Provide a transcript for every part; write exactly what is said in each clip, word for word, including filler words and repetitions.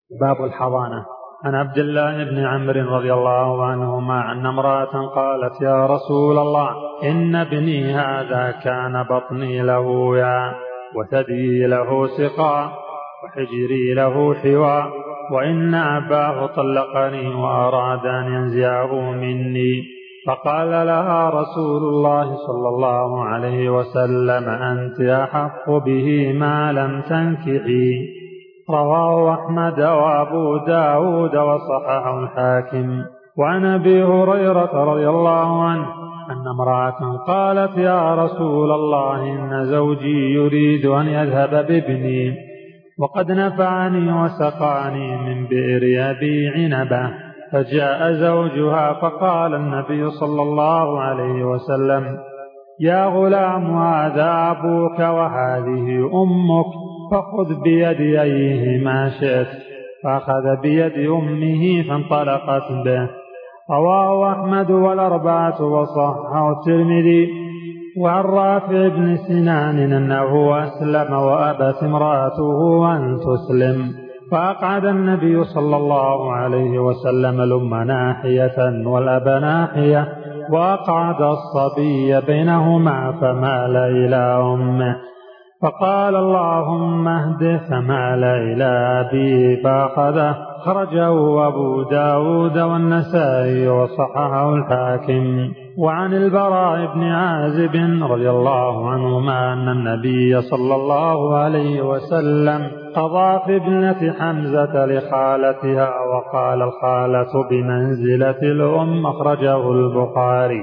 باب الحضانة. عن عبد الله بن عمرو رضي الله عنهما أن امرأة قالت: يا رسول الله، إن ابني هذا كان بطني له وعاء، وثدي له سقاء، وحجري له حواء، وإن أباه طلقني وأراد أن ينزعه مني. فقال لها رسول الله صلى الله عليه وسلم: أنت أحق به ما لم تنكحي. رواه أحمد وأبو داود وصححه الحاكم. وعن أبي هريرة رضي الله عنه أن امرأة قالت: يا رسول الله، إن زوجي يريد أن يذهب بابني، وقد نفعني وسقاني من بئر أبي عنبة. فجاء زوجها فقال النبي صلى الله عليه وسلم: يا غلام، هذا أبوك وهذه أمك، فخذ بيد أيهما شئت. فأخذ بيد أمه فانطلقت به. رواه أحمد والأربعة وصححه الترمذي. وعن رافع بن سنان أنه أسلم وأبت امرأته أن تسلم، فأقعد النبي صلى الله عليه وسلم الأم ناحية والأب ناحية، وأقعد الصبي بينهما فمال إلى أمه، فقال: اللهم اهده، فمال إلى أبيه فأخذه. خرجه أبو داود والنسائي وصححه الحاكم. وعن البراء بن عازب رضي الله عنهما أن النبي صلى الله عليه وسلم قضى في ابنة حمزة لخالتها، وقال: الخالة بمنزلة الأم. أخرجه البخاري.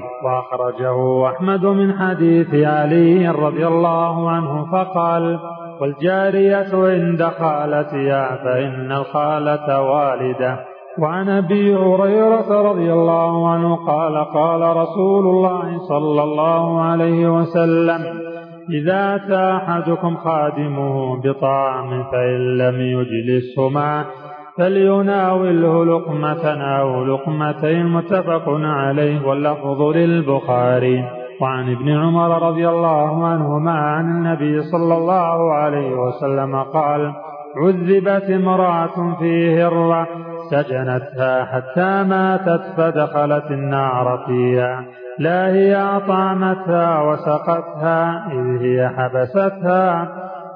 وأخرجه أحمد من حديث علي رضي الله عنه فقال: والجارية عند خالتها، فإن الخالة والدة. وعن أبي هريرة رضي الله عنه قال: قال رسول الله صلى الله عليه وسلم: إذا أتى أحدكم خادمه بطعام فإن لم يجلسه معه فليناوله لقمة أو لقمتين. متفق عليه، واللفظ للبخاري. وعن ابن عمر رضي الله عنهما عن النبي صلى الله عليه وسلم قال: عذبت امرأة في هرة سجنتها حتى ماتت، فدخلت النار فيها، لا هي أطعمتها وسقتها إذ هي حبستها،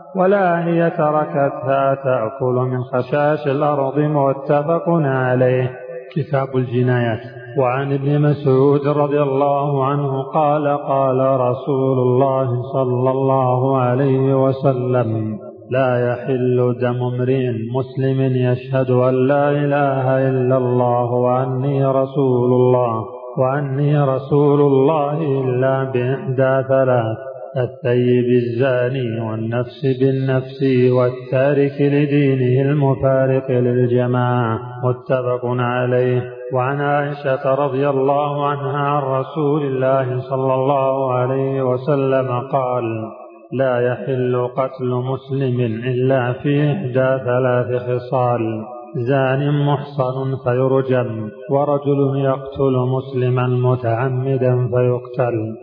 ولا هي تركتها تأكل من خشاش الأرض. متفق عليه. كتاب الجنايات. وعن ابن مسعود رضي الله عنه قال: قال رسول الله صلى الله عليه وسلم: لا يحل دم امرئ مسلم يشهد أن لا إله إلا الله وأني رسول الله وأني رسول الله إلا بإحدى ثلاث: الثيب الزاني، والنفس بالنفس، والتارك لدينه المفارق للجماعة. متفق عليه. وعن عائشة رضي الله عنها عن رسول الله صلى الله عليه وسلم قال: لا يحل قتل مسلم إلا في إحدى ثلاث خصال: زان محصن فيرجم، ورجل يقتل مسلما متعمدا فيقتل،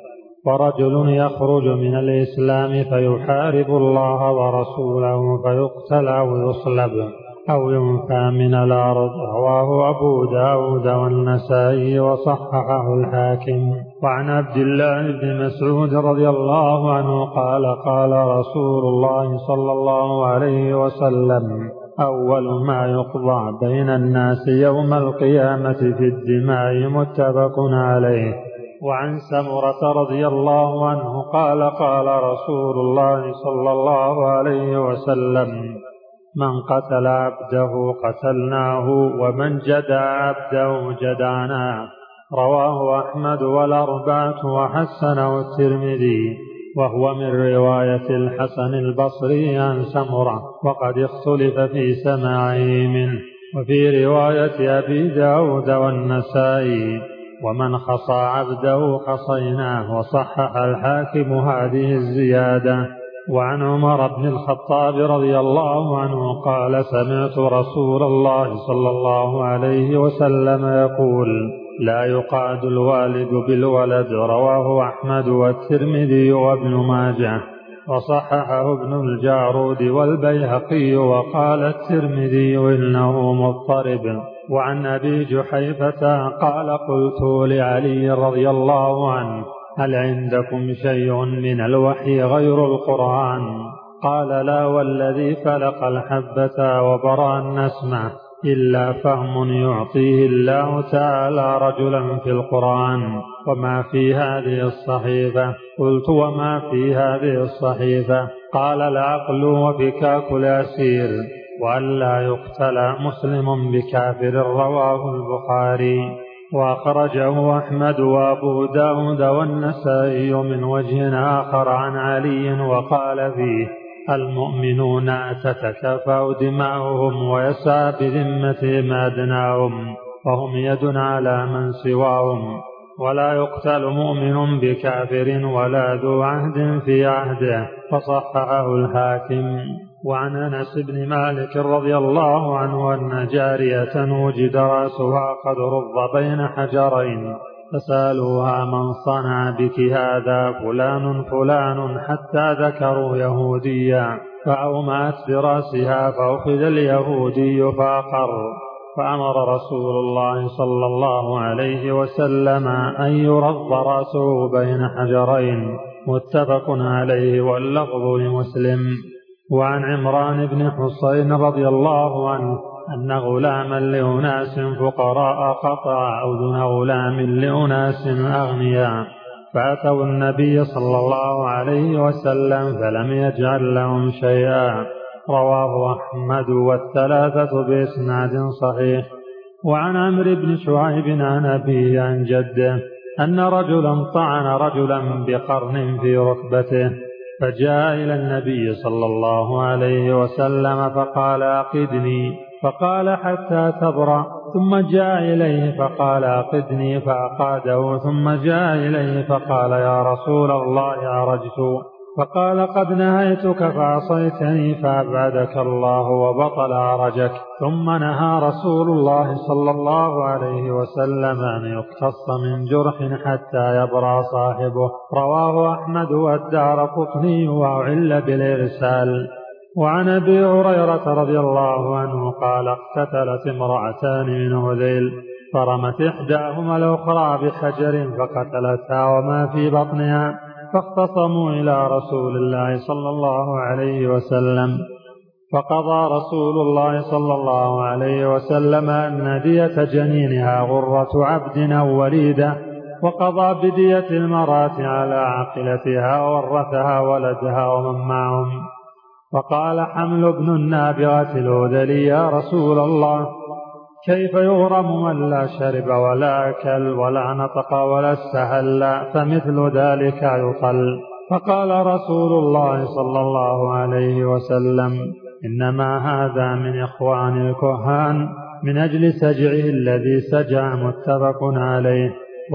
ورجل يخرج من الإسلام فيحارب الله ورسوله فيقتل أو يصلب أو ينفى من الأرض. رواه أبو داود والنسائي وصححه الحاكم. وعن عبد الله بن مسعود رضي الله عنه قال: قال رسول الله صلى الله عليه وسلم: أول ما يقضى بين الناس يوم القيامة في الدماء. متفق عليه. وعن سمرة رضي الله عنه قال: قال رسول الله صلى الله عليه وسلم: من قتل عبده قتلناه، ومن جدع عبده جدعناه. رواه أحمد والأربعة وحسنه الترمذي، وهو من رواية الحسن البصري عن سمرة، وقد اختلف في سماعه منه. وفي رواية أبي داود والنسائي: ومن خصى عبده خصيناه. وصحح الحاكم هذه الزيادة. وعن عمر بن الخطاب رضي الله عنه قال: سمعت رسول الله صلى الله عليه وسلم يقول: لا يقعد الوالد بالولد. رواه أحمد والترمذي وابن ماجه. وصححه ابن الجارود والبيهقي وقال الترمذي إنه مضطرب. وعن أبي جحيفة قال قلت لعلي رضي الله عنه هل عندكم شيء من الوحي غير القرآن؟ قال لا والذي فلق الحبة وبرأ النسمة إلا فهم يعطيه الله تعالى رجلا في القرآن. وما في هذه الصحيفة؟ قلت وما في هذه الصحيفة؟ قال العقل وفكاك الأسير وأن لا يقتل مسلم بكافر. رواه البخاري. وأخرجه أحمد وأبو داود والنسائي من وجه آخر عن علي وقال فيه المؤمنون تتكافأ دماؤهم ويسعى بذمتهم أدناهم وهم يد على من سواهم، ولا يقتل مؤمن بكافر ولا ذو عهد في عهده. فصححه الحاكم. وعن أنس بن مالك رضي الله عنه أن جارية وجد رأسها قد رض بين حجرين فسألوها من صنع بك هذا؟ فلان فلان، حتى ذكروا يهوديا فأومأت برأسها فأخذ اليهودي فأقر. فأمر رسول الله صلى الله عليه وسلم أن يرض رأسه بين حجرين. متفق عليه واللفظ لمسلم. وعن عمران بن حسين رضي الله عنه أن غلاما لأناس فقراء قطع أذن غلام لأناس أغنياء فأتوا النبي صلى الله عليه وسلم فلم يجعل لهم شيئا. رواه أحمد والثلاثة بإسناد صحيح. وعن عمرو بن شعيب عن أبيه عن جده أن رجلا طعن رجلا بقرن في ركبته فجاء إلى النبي صلى الله عليه وسلم فقال أقدني، فقال حتى تبرأ، ثم جاء إليه فقال أقدني فأقاده، ثم جاء إليه فقال يا رسول الله عرجت، فقال قد نهيتك فعصيتني فأبعدك الله وبطل عرجك. ثم نهى رسول الله صلى الله عليه وسلم أن يقتص من جرح حتى يبرأ صاحبه. رواه أحمد والدارقطني وأعل بالإرسال. وعن أبي هريرة رضي الله عنه قال اقتتلت امرأتان من هذيل فرمت إحداهما الأخرى بحجر فقتلتها وما في بطنها، فاختصموا إلى رسول الله صلى الله عليه وسلم، فقضى رسول الله صلى الله عليه وسلم أن دية جنينها غرة عبد أو وليدة، وقضى بدية المرأة على عاقلتها وورثها ولدها ومن معهم. فقال حمل ابن النابغة الهذلي يا رسول الله كيف يغرم من لا شرب ولا أكل ولا نطق ولا استهل؟ فمثل ذلك يقل. فقال رسول الله صلى الله عليه وسلم إنما هذا من إخوان الكهان من أجل سجعه الذي سجع. متفق عليه.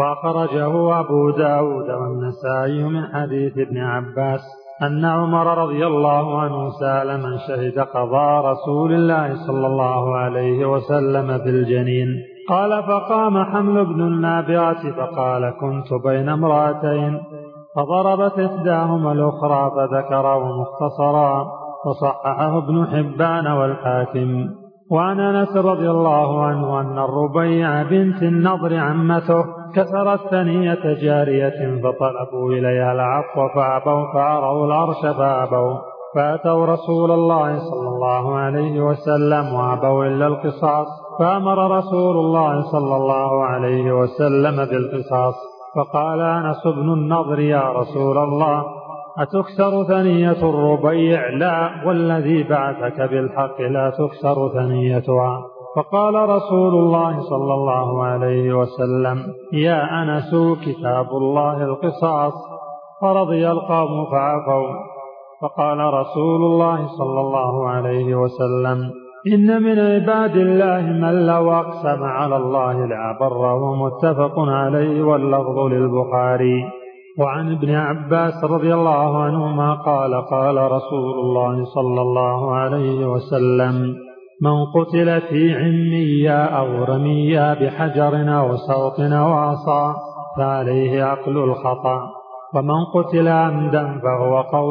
وأخرجه أبو داود والنسائي من حديث ابن عباس أن عمر رضي الله عنه سأل من شهد قضاء رسول الله صلى الله عليه وسلم في الجنين، قال فقام حمل بن النابغة فقال كنت بين امرأتين فضربت إحداهما الأخرى فذكره مختصرا، وصححه ابن حبان والحاكم. وعن أنس رضي الله عنه أن الربيع بنت النضر عمته كسرت ثنية جارية فطلبوا إليها العفو فأبوا، فأروا العرش فأبوا، فأتوا رسول الله صلى الله عليه وسلم وأبوا إلا القصاص، فأمر رسول الله صلى الله عليه وسلم بالقصاص. فقال أنس بن النضر يا رسول الله أتكسر ثنية الربيع؟ لا، والذي بعثك بالحق لا تكسر ثنيتها. فقال رسول الله صلى الله عليه وسلم يا أنس كتاب الله القصاص، فرضي القوم فعفوا. فقال رسول الله صلى الله عليه وسلم إن من عباد الله من لو أقسم على الله لأبره. متفق عليه واللفظ للبخاري. وعن ابن عباس رضي الله عنهما قال قال رسول الله صلى الله عليه وسلم من قتل في عمية أو رمية بحجر أو صوت أو عصا فعليه عقل الخطأ، ومن قتل عمدا فهو قود،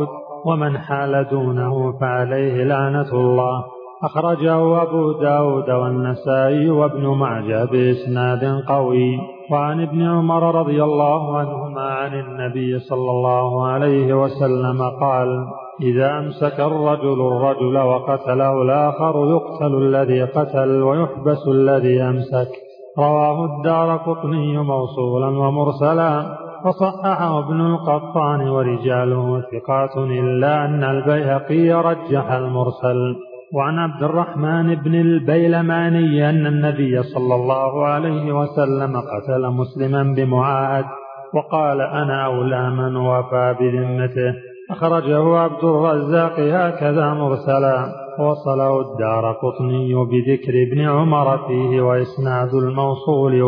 ومن حال دونه فعليه لعنة الله. أخرجه أبو داود والنسائي وابن ماجه بإسناد قوي. وعن ابن عمر رضي الله عنهما عن النبي صلى الله عليه وسلم قال: إذا أمسك الرجل الرجل وقتله الآخر يقتل الذي قتل ويحبس الذي أمسك. رواه الدارقطني موصولا ومرسلا، وصححه ابن القطان ورجاله ثقات، إلا أن البيهقي رجح المرسل. وعن عبد الرحمن بن البيلماني أن النبي صلى الله عليه وسلم قتل مسلما بمعاهد وقال: أنا أولى من وفى بذمته. أخرجه عبد الرزاق هكذا مرسلا، وصله الدارقطني بذكر ابن عمر فيه وإسناد الموصول.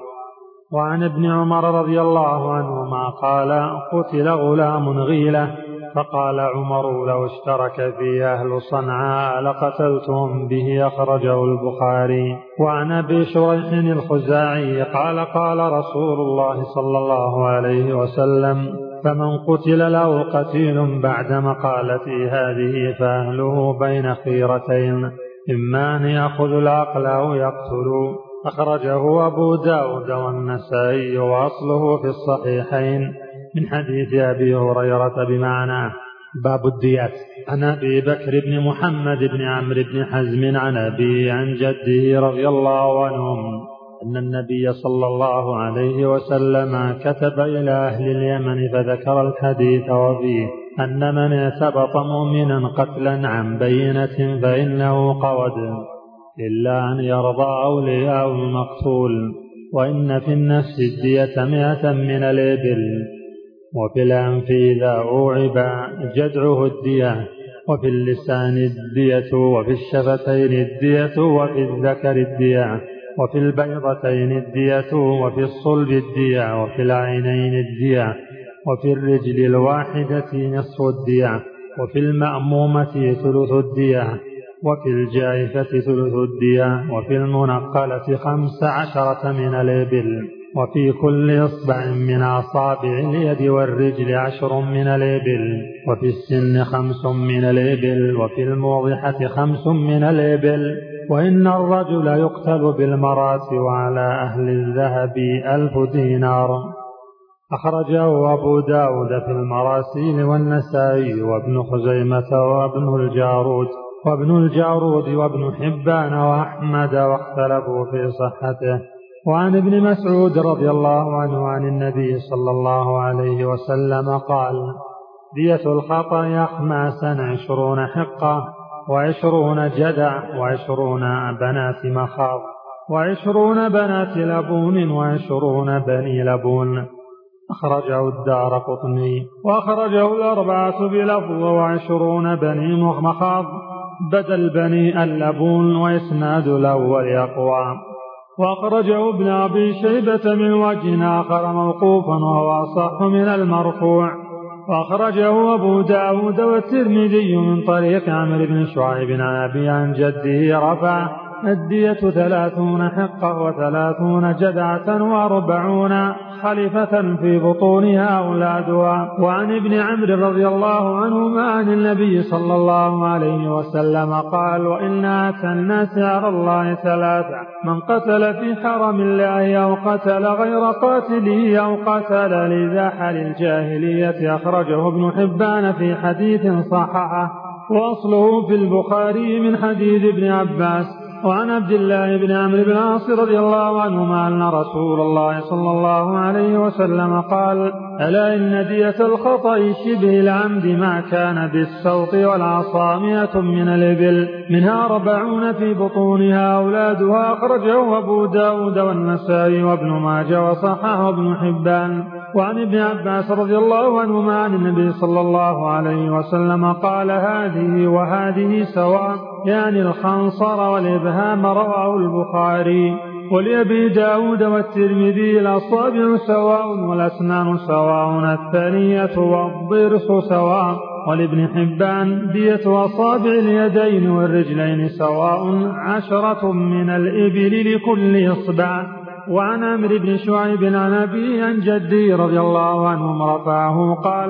وعن ابن عمر رضي الله عنهما قال: قتل غلام غيلة، فقال عمر: لو اشترك فيه أهل صنعاء لقتلتهم به. أخرجه البخاري. وعن أبي شريح الخزاعي قال: قال رسول الله صلى الله عليه وسلم: فمن قتل له قتيل بعد مقالتي هذه فأهله بين خيرتين، إما أن يأخذ العقل أو يقتل. أخرجه أبو داود والنسائي، وأصله في الصحيحين من حديث أبي هريرة بمعناه. باب الديات. عن أبي بكر بن محمد بن عمرو بن حزم عن أبي عن جده رضي الله عنهم أن النبي صلى الله عليه وسلم كتب إلى أهل اليمن فذكر الحديث وفيه أن من اعتبط مؤمنا قتلا عن بينة فإنه قود، إلا أن يرضى أولياء المقتول. وإن في النفس الدية مئة من الإبل، وفي الأنف إذا أوعب جدعه الدية، وفي اللسان الدية، وفي الشفتين الدية، وفي الذكر الدية، وفي البيضتين الدية، وفي الصلب الدية، وفي العينين الدية، وفي الرجل الواحدة نصف الدية، وفي المأمومة ثلث الدية، وفي الجائفة ثلث الدية، وفي المنقلة خمس عشرة من الإبل، وفي كل إصبع من أصابع اليد والرجل عشر من الإبل، وفي السن خمس من الإبل، وفي الموضحة خمس من الإبل. وإن الرجل يقتل بالمرات، وعلى أهل الذهب ألف دينار. أخرجه أبو داود في المراسيل والنسائي وابن خزيمة وابن الجارود وابن الجارود وابن حبان وأحمد، واختلفوا في صحته. وعن ابن مسعود رضي الله عنه عن النبي صلى الله عليه وسلم قال: دية الخطأ أخماسا عشرون حقة، وعشرون جدع، وعشرون بنات مخاض، وعشرون بنات لبون، وعشرون بني لبون. أخرجه الدارقطني. وأخرجه الأربعة بلفظ: وعشرون بني مخاض بدل بني اللبون، وإسناد الأول أقوى. وأخرجه ابن أبي شيبة من وجه آخر موقوفا، وهو أصح من المرفوع. وأخرجه أبو داود والترمذي من طريق عمرو بن شعيب عن أبي عن جده رفع: الدية ثلاثون حقة، وثلاثون جدعة، وأربعون خليفة في بطونها أولادها. وعن ابن عمرو رضي الله عنهما عن النبي صلى الله عليه وسلم قال: وإن أتى الناس على الله ثلاثة: من قتل في حرم الله، أو قتل غير قاتله، أو قتل لزاحل الجاهلية. أخرجه ابن حبان في حديث صححه، وأصله في البخاري من حديث ابن عباس. وعن عبد الله بن عمرو بن العاص رضي الله عنهما أن رسول الله صلى الله عليه وسلم قال: ألا إن دية الخطأ شبه العمد ما كان بالسوط والعصا مئة من الإبل، منها أربعون في بطونها أولادها. أخرجه أبو داود والنسائي وابن ماجه، وصححه ابن حبان. وعن ابن عباس رضي الله عنهما عن النبي صلى الله عليه وسلم قال: هذه وهذه سواء، يعني الخنصر والإبهام. رواه البخاري. ولأبي داود والترمذي: الأصابع سواء، والأسنان سواء، الثانية والضرس سواء. ولابن حبان: دية أصابع اليدين والرجلين سواء، عشرة من الإبل لكل إصبع. وعن عمرو بن شعيب عن أبيه عن جده رضي الله عنهم رفعه قال: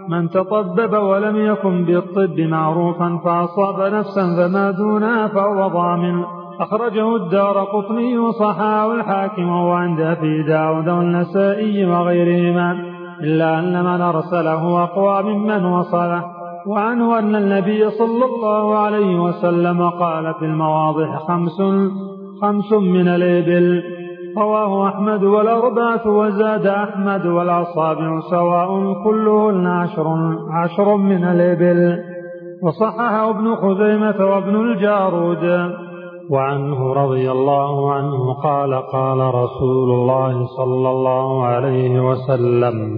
من تطبب ولم يكن بالطب معروفا فأصاب نفسا فما دونها فهو ضامن. أخرجه الدارقطني وصححه الحاكم وعند أبي داود والنسائي وغيرهما، إلا أن من أرسله أقوى ممن وصله. وعنه أن النبي صلى الله عليه وسلم قال في المواضح خمس خمس من الإبل. رواه أحمد والأربعة وزاد أحمد والأصابع سواء كلهن عشر, عشر من الإبل. وصححه ابن خزيمة وابن الجارود. وعنه رضي الله عنه قال قال رسول الله صلى الله عليه وسلم: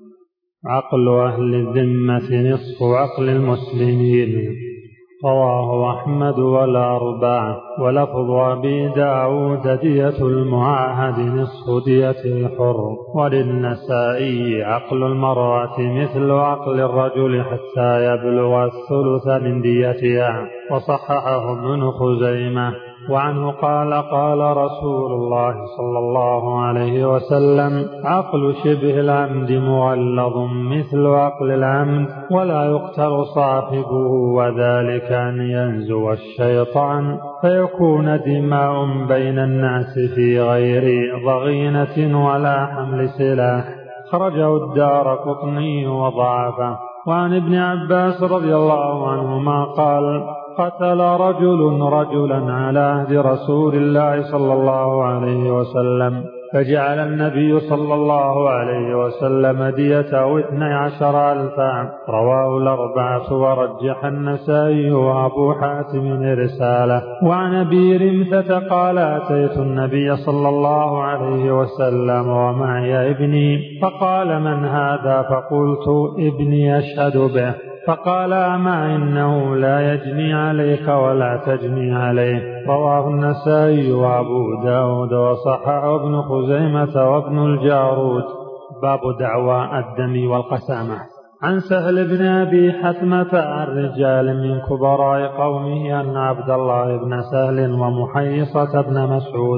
عقل أهل الذمة نصف عقل المسلمين. رواه أحمد والأربعة. ولفظ أبي داود: دية المعاهد نصف دية الحر. وللنسائي: عقل المرأة مثل عقل الرجل حتى يبلغ الثلث من ديتها. وصححه ابن خزيمة. وعنه قال قال رسول الله صلى الله عليه وسلم: عقل شبه العمد مغلظ مثل عقل العمد ولا يقتل صاحبه، وذلك أن ينزو الشيطان فيكون دماء بين الناس في غير ضغينة ولا حمل سلاح. خرجه الدارقطني وضعفه. وعن ابن عباس رضي الله عنهما قال: قتل رجل رجلا على عهد رسول الله صلى الله عليه وسلم، فجعل النبي صلى الله عليه وسلم ديته اثني عشر ألفا. رواه الأربعة ورجح النسائي وأبو حاتم إرساله. وعن أبي رمثة قال: أتيت النبي صلى الله عليه وسلم ومعي ابني، فقال: من هذا؟ فقلت: ابني يشهد به. فقال: أما إنه لا يجني عليك ولا تجني عليه. رواه النسائي وأبو داود وصححه ابن خزيمة وابن الجارود. باب دعوى الدم والقسامة. عن سهل بن أبي حثمة عن رجال من كبراء قومه أن عبد الله بن سهل ومحيصة بن مسعود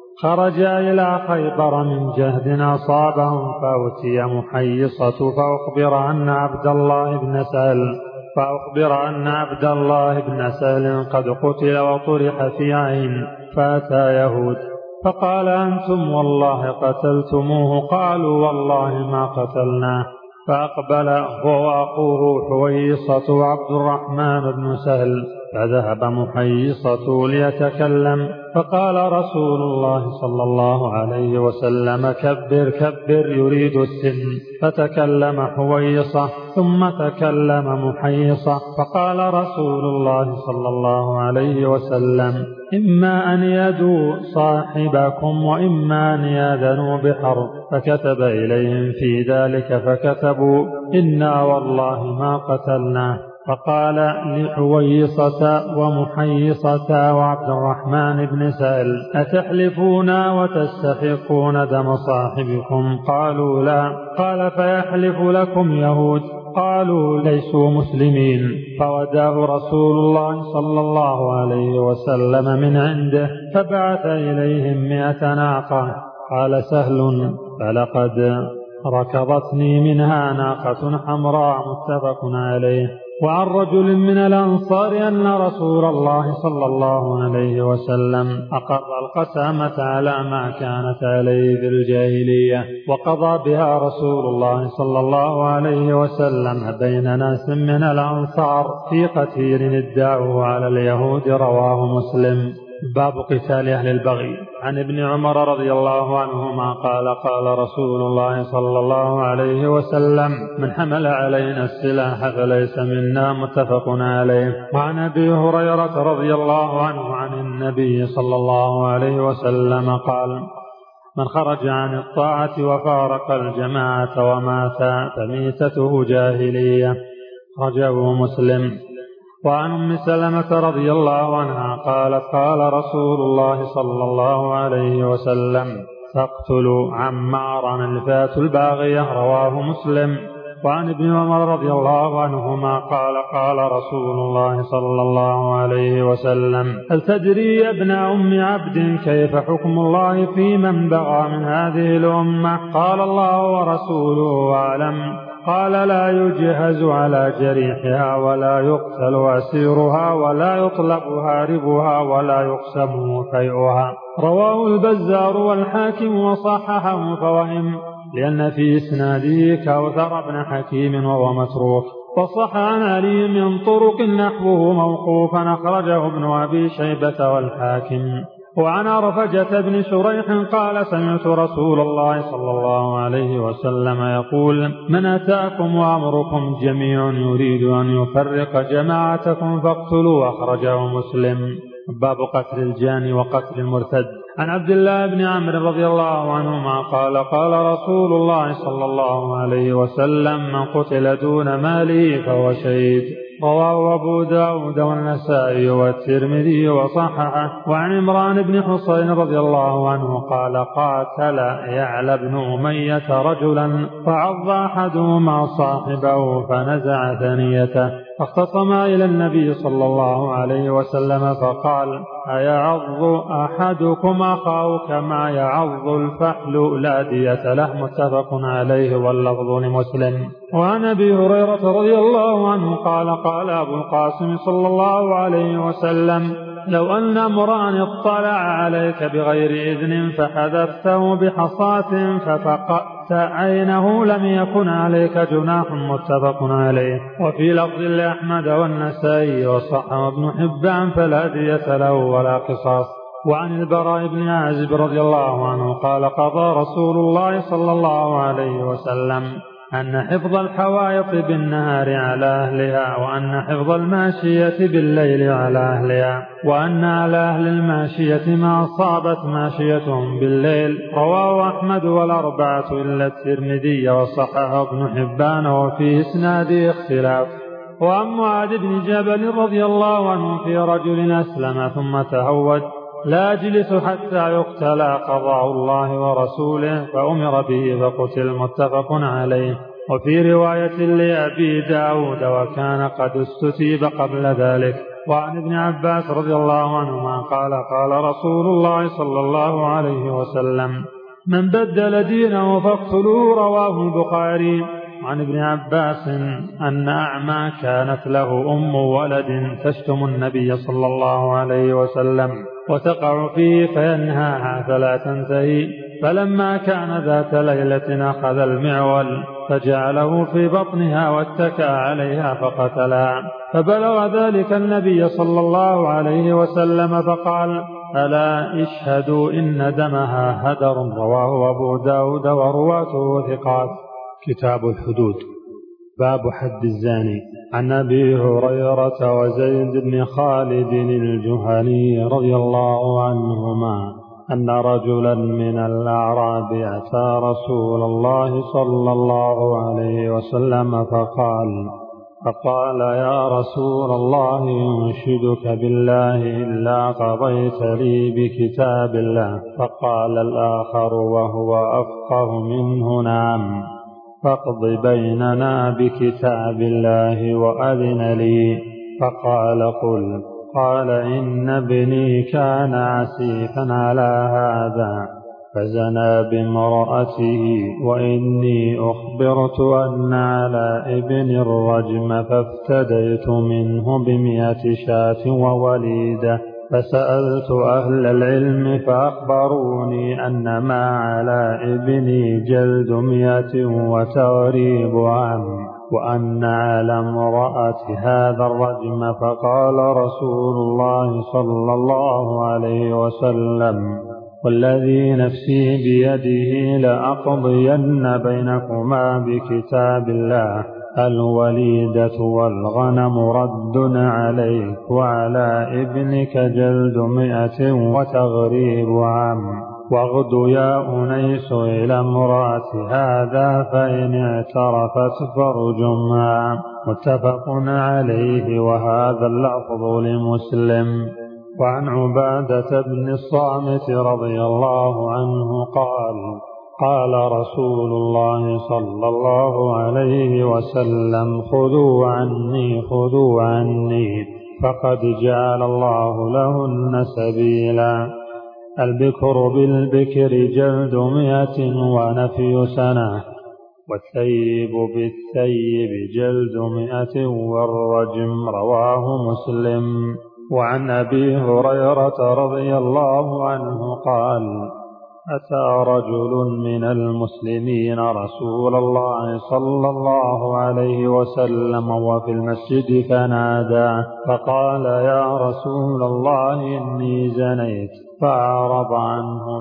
خرجا إلى خيبر من جهد أصابهم، فأتي محيصة فأخبر أن عبد الله بن سهل فأخبر أن عبد الله بن سهل قد قتل وطرح في عين، فأتى يهود فقال: أنتم والله قتلتموه. قالوا: والله ما قتلناه. فأقبل هو وأخوه حويصة وعبد الرحمن بن سهل، فذهب محيصة ليتكلم، فقال رسول الله صلى الله عليه وسلم: كبر كبر يريد السن. فتكلم حويصة ثم تكلم محيصة، فقال رسول الله صلى الله عليه وسلم: إما أن يدوا صاحبكم وإما أن يأذنوا بحرب. فكتب إليهم في ذلك فكتبوا: إنا والله ما قتلناه. فقال لحويصة ومحيصة وعبد الرحمن بن سهل: أتحلفون وتستحقون دم صاحبكم؟ قالوا: لا. قال: فيحلف لكم يهود؟ قالوا: ليسوا مسلمين. فوداه رسول الله صلى الله عليه وسلم من عنده، فبعث إليهم مئة ناقة. قال سهل: فلقد ركضتني منها ناقة حمراء. متفق عليه. وعن رجل من الأنصار أن رسول الله صلى الله عليه وسلم أقر القسامة على ما كانت عليه في الجاهلية، وقضى بها رسول الله صلى الله عليه وسلم بين ناس من الأنصار في قتيل ادعوه على اليهود. رواه مسلم. باب قتال أهل البغي. عن ابن عمر رضي الله عنهما قال: قال رسول الله صلى الله عليه وسلم: من حمل علينا السلاح فليس منا. متفق عليه. وعن أبي هريرة رضي الله عنه عن النبي صلى الله عليه وسلم قال: من خرج عن الطاعة وفارق الجماعة ومات فميتته جاهلية. رجاه مسلم. وعن أم سلمة رضي الله عنها قالت: قال رسول الله صلى الله عليه وسلم: تقتل عمارا الفئة الباغية. رواه مسلم. وعن ابن عمر رضي الله عنهما قال: قال رسول الله صلى الله عليه وسلم: هل تدري يا ابن أم عبد كيف حكم الله في من بغى من هذه الأمة؟ قال: الله ورسوله أعلم. قال لا يجهز على جريحها ولا يقتل أسيرها ولا يطلب هاربها ولا يقسم فيئها. رواه البزار والحاكم وصححه فوهم، لأن في إسناده كوثر بن حكيم وهو متروك. وصح عن علي من طرق نحوه موقوفا أخرجه ابن أبي شيبة والحاكم. وعن عرفجة بن شريح قال سمعت رسول الله صلى الله عليه وسلم يقول من أتاكم وأمركم جميع يريد أن يفرق جماعتكم فاقتلوا. أخرجه مسلم. باب قتل الجاني وقتل المرتد. عن عبد الله بن عمرو رضي الله عنهما قال قال رسول الله صلى الله عليه وسلم من قتل دون ماله فهو شهيد. رواه أبو داود والنسائي والترمذي وصححه. وعن عمران بن حصين رضي الله عنه قال قاتل يعلى بن أمية رجلا فعض أحدهما صاحبه فنزع ثنيته فاختصما إلى النبي صلى الله عليه وسلم فقال أيعض أحدكم أخاه كما يعض الفحل لا دية له. متفق عليه واللفظ لمسلم. وعن أبي هريرة رضي الله عنه قال قال أبو القاسم صلى الله عليه وسلم لو أن امرأ اطلع عليك بغير إذن فحذفته بحصاة ففقأت عينه لم يكن عليك جناح. متفق عليه. وفي لفظ لأحمد والنسائي وصححه ابن حبان فلا دية له ولا قصاص. وعن البراء بن عازب رضي الله عنه قال قضى رسول الله صلى الله عليه وسلم أن حفظ الحوائط بالنهار على أهلها وأن حفظ الماشية بالليل على أهلها وأن على أهل الماشية ما أصابت ماشيتهم بالليل. رواه أحمد والأربعة إلا الترمذي وصححه ابن حبان وفي إسناده اختلاف. وعن معاذ بن جبل رضي الله عنه في رجل أسلم ثم تهود لا أجلس حتى يقتل قضاء الله ورسوله فأمر به فقتل. متفق عليه. وفي رواية لأبي داود وكان قد استتيب قبل ذلك. وعن ابن عباس رضي الله عنهما قال قال رسول الله صلى الله عليه وسلم من بدل دينه فاقتلوه. رواه البخاري. عن ابن عباس أن أعمى كانت له أم ولد تشتم النبي صلى الله عليه وسلم وتقع فيه فينهاها فلا تنتهي. فلما كان ذات ليلة أخذ المعول فجعله في بطنها واتكى عليها فقتلها. فبلغ ذلك النبي صلى الله عليه وسلم فقال ألا اشهدوا إن دمها هدر. رواه أبو داود ورواته ثقات. كتاب الحدود. باب حد الزاني. عن أبي هريرة وزيد بن خالد الجهني رضي الله عنهما أن رجلا من الأعراب أتى رسول الله صلى الله عليه وسلم فقال فقال يا رسول الله أنشدك بالله إلا قضيت لي بكتاب الله. فقال الآخر وهو أفقه منه نعم فاقض بيننا بكتاب الله وأذن لي. فقال قل. قال إن ابني كان عسيفا على هذا فزنى بامرأته وإني أخبرت أن على ابن الرجم فافتديت منه بمئة شاة ووليدة. فسألت أهل العلم فأخبروني أن ما على ابني جلد مئة وتغريب عام وأن على امرأة هذا الرجم. فقال رسول الله صلى الله عليه وسلم والذي نفسي بيده لأقضين بينكما بكتاب الله الوليدة والغنم رد عليك وعلى ابنك جلد مئة وتغريب عام. واغد يا أنيس إلى امرأة هذا فإن اعترفت فارجمها. متفق عليه وهذا اللفظ لمسلم. وعن عبادة بن الصامت رضي الله عنه قال قال رسول الله صلى الله عليه وسلم خذوا عني خذوا عني فقد جعل الله لهن سبيلا. البكر بالبكر جلد مئة ونفي سنة والثيب بالثيب جلد مئة والرجم. رواه مسلم. وعن أبي هريرة رضي الله عنه قال: أتى رجل من المسلمين رسول الله صلى الله عليه وسلم وفي المسجد فناداه فقال: يا رسول الله إني زنيت، فأعرض عنه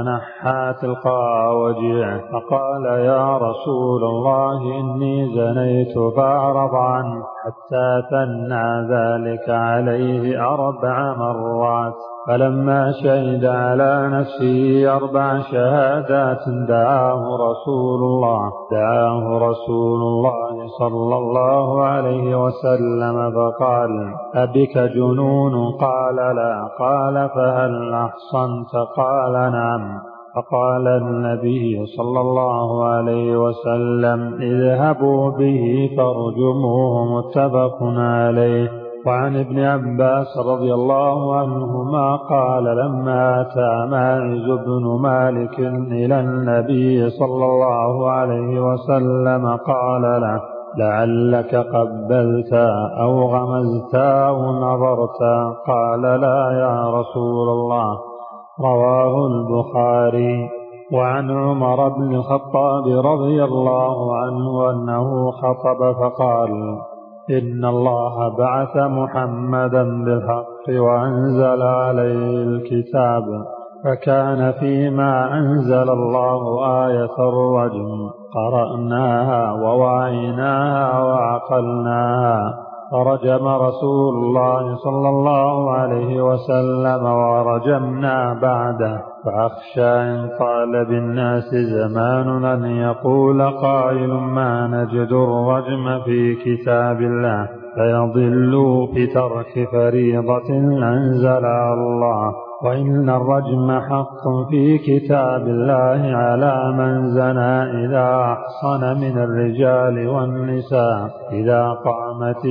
فتنحى تلقاء وجهه فقال: يا رسول الله إني زنيت، فأعرض عنه حتى ثنى ذلك عليه أربع مرات. فلما شهد على نفسه أربع شهادات دعاه رسول الله دعاه رسول الله صلى الله عليه وسلم فقال: أبك جنون؟ قال: لا. قال: فهل أحصنت؟ قال: نعم. فقال النبي صلى الله عليه وسلم: اذهبوا به فارجموه. متفق عليه. وعن ابن عباس رضي الله عنهما قال: لما أتى ماعز بن مالك إلى النبي صلى الله عليه وسلم قال له: لعلك قبلت أو غمزت أو نظرت؟ قال: لا يا رسول الله. رواه البخاري. وعن عمر بن الخطاب رضي الله عنه أنه خطب فقال: إن الله بعث محمدا بالحق وأنزل عليه الكتاب، فكان فيما أنزل الله آية الرجم قرأناها ووعيناها وعقلناها، فرجم رسول الله صلى الله عليه وسلم ورجمنا بعده. فأخشى إن طال بالناس زمان أن يقول قائل: ما نجد الرجم في كتاب الله، فيضلوا بترك فريضة أنزلها الله. وإن الرجم حق في كتاب الله على من زنى إذا أحصن من الرجال والنساء، إذا قامت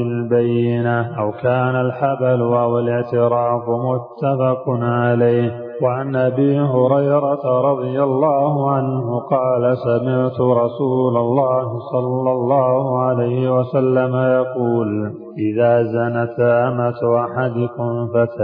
البينة أو كان الحبل أو الاعتراف. متفق عليه. وعن أبي هريرة رضي الله عنه قال: سمعت رسول الله صلى الله عليه وسلم يقول: إذا زنت أمة أحدكم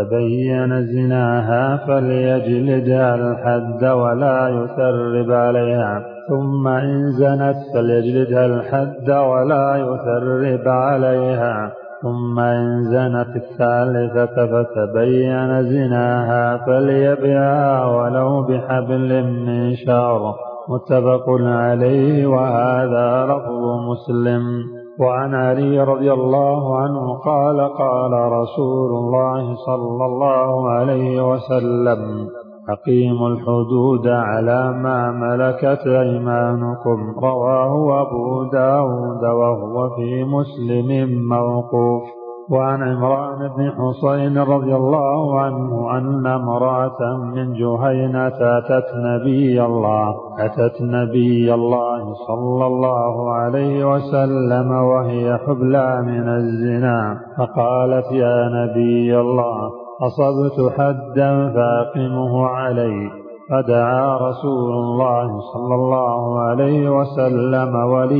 فتبين زناها فليجلدها الحد ولا يثرب عليها، ثم إن زنت فليجلدها الحد ولا يثرب عليها، ثم إن زنت الثالثة فتبين زناها فليبيعها ولو بحبل من شعر. متفق عليه. وهذا لفظ مسلم. وعن علي رضي الله عنه قال: قال رسول الله صلى الله عليه وسلم: أقيموا الحدود على ما ملكت أيمانكم. رواه أبو داود وهو في مسلم موقوف. وعن عمران بن حسين رضي الله عنه أن امرأة من جهينة أتت نبي الله أتت نبي الله صلى الله عليه وسلم وهي حبلى من الزنا، فقالت: يا نبي الله، أصبت حدا فأقمه علي. فدعا رسول الله صلى الله عليه وسلم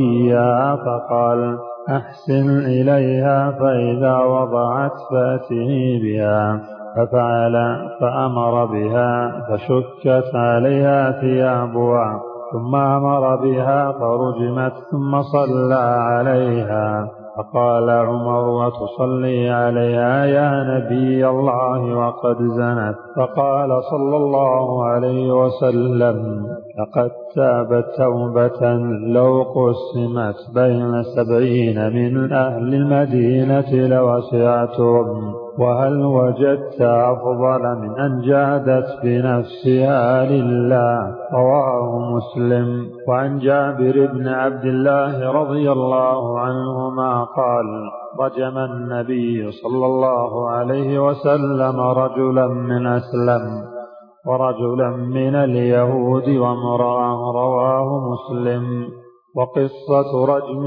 وليها فقال: أحسن إليها، فإذا وضعت فأته بها. ففعل، فأمر بها فشكت عليها ثيابها، ثم أمر بها فرجمت، ثم صلى عليها. فقال عمر: وتصلي عليها يا نبي الله وقد زنت؟ فقال صلى الله عليه وسلم: لقد تابت توبة لو قسمت بين سبعين من أهل المدينة لوسعتهم. وهل وجدت أفضل من أن جادت بنفسها لله؟ رواه مسلم. وعن جابر بن عبد الله رضي الله عنهما قال: رجم النبي صلى الله عليه وسلم رجلا من أسلم ورجلا من اليهود وامرأة. رواه مسلم. وقصة رجم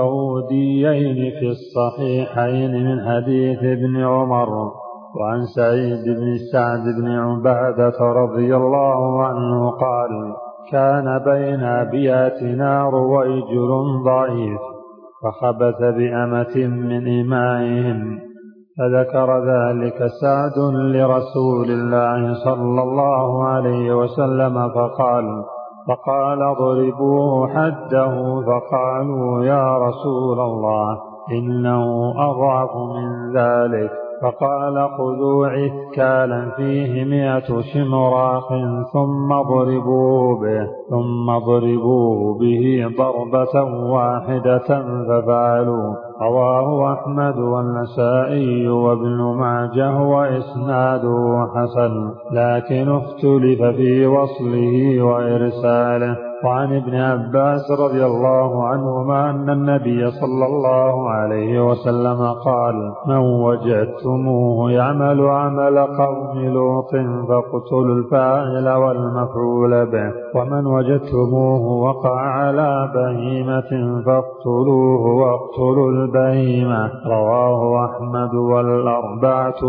اليهوديين في الصحيحين من حديث ابن عمر. وعن سعيد بن سعد بن عبادة رضي الله عنه قال: كان بين أبياتنا رويجل ضعيف فخبث بأمة من إمائهم، فذكر ذلك سعد لرسول الله صلى الله عليه وسلم فقال فقال اضربوه حده، فقالوا يا رسول الله إنه أضعف من ذلك، فقال خذوا عثكالا فيه مئة شمراخ ثم اضربوه به ثم اضربوه به ضربة واحدة، ففعلوا. رواه أحمد والنسائي وابن ماجه وإسناده حسن، لكن اختلف في وصله وإرساله. وعن ابن عباس رضي الله عنهما أن النبي صلى الله عليه وسلم قال من وجدتموه يعمل عمل قوم لوط فاقتلوا الفاعل والمفعول به، ومن وجدتموه وقع على بهيمة فاقتلوه واقتلوا البهيمة. رواه أحمد والأربعة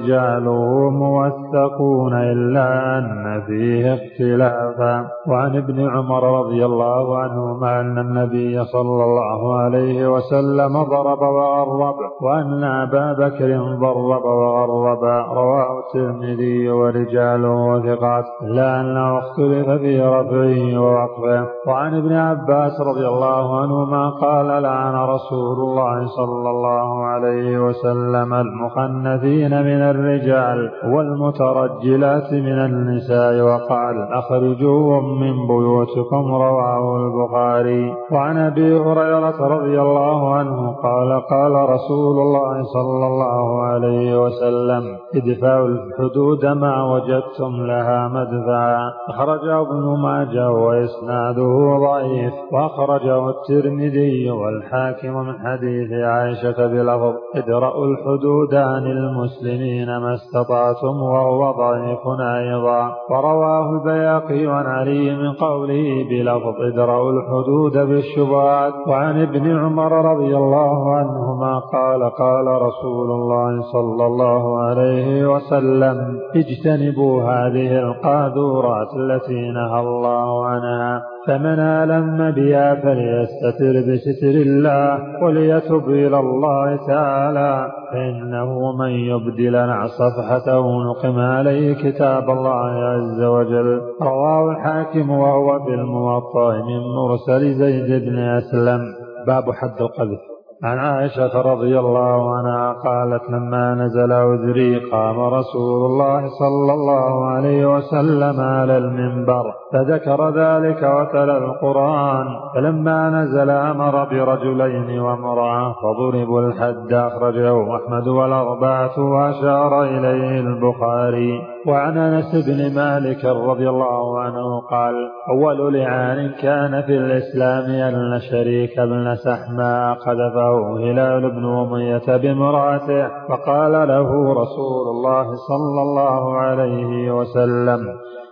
ورجاله موثقون إلا أن فيه اختلافا. وعن ابن عمر رضي الله عنهما أن النبي صلى الله عليه وسلم ضرب وغرب، وأن أبا بكر ضرب وغرب. رواه الترمذي ورجاله ثقات إلا أنه اختلف في رفعه ووقفه. وعن ابن عباس رضي الله عنهما قال لعن رسول الله صلى الله عليه وسلم المخنثين من الرجال والمترجلات من النساء، وقال أخرجوهم من بيوتكم. رواه البخاري. وعن أبي هريرة رضي الله عنه قال قال رسول الله صلى الله عليه وسلم ادفعوا الحدود ما وجدتم لها مدفعا. أخرجه ابن ماجه وإسناده ضعيف، وأخرجه الترمذي والحاكم من حديث عائشة بلفظ ادرأوا الحدود عن المسلمين ما استطعتم، وهو ضعيف أيضا. ورواه البيهقي عن علي من قوله بلفظ ادرأوا الحدود بالشبهات. وعن ابن عمر رضي الله عنهما قال قال رسول الله صلى الله عليه وسلم اجتنبوا هذه القاذورات التي نهى الله عنها، فمن ألم بها فليستتر بستر الله وليتب إلى الله تعالى، فإنه من يبدلنا صفحته نقم عليه كتاب الله عز وجل. رواه الحاكم وهو في الموطأ من مرسل زيد بن أسلم. باب حد القذف. عن عائشة رضي الله عنها قالت لما نزل عذري قام رسول الله صلى الله عليه وسلم على المنبر فذكر ذلك وتلا القرآن، فلما نزل أمر برجلين وامرأة فضربوا الحد. أخرجه أحمد والأربعة وأشار إليه البخاري. وعن أنس بن مالك رضي الله عنه قال أول لعان كان في الإسلام أن شريك بن سحماء قذفه هلال بن أمية بامرأته، فقال له رسول الله صلى الله عليه وسلم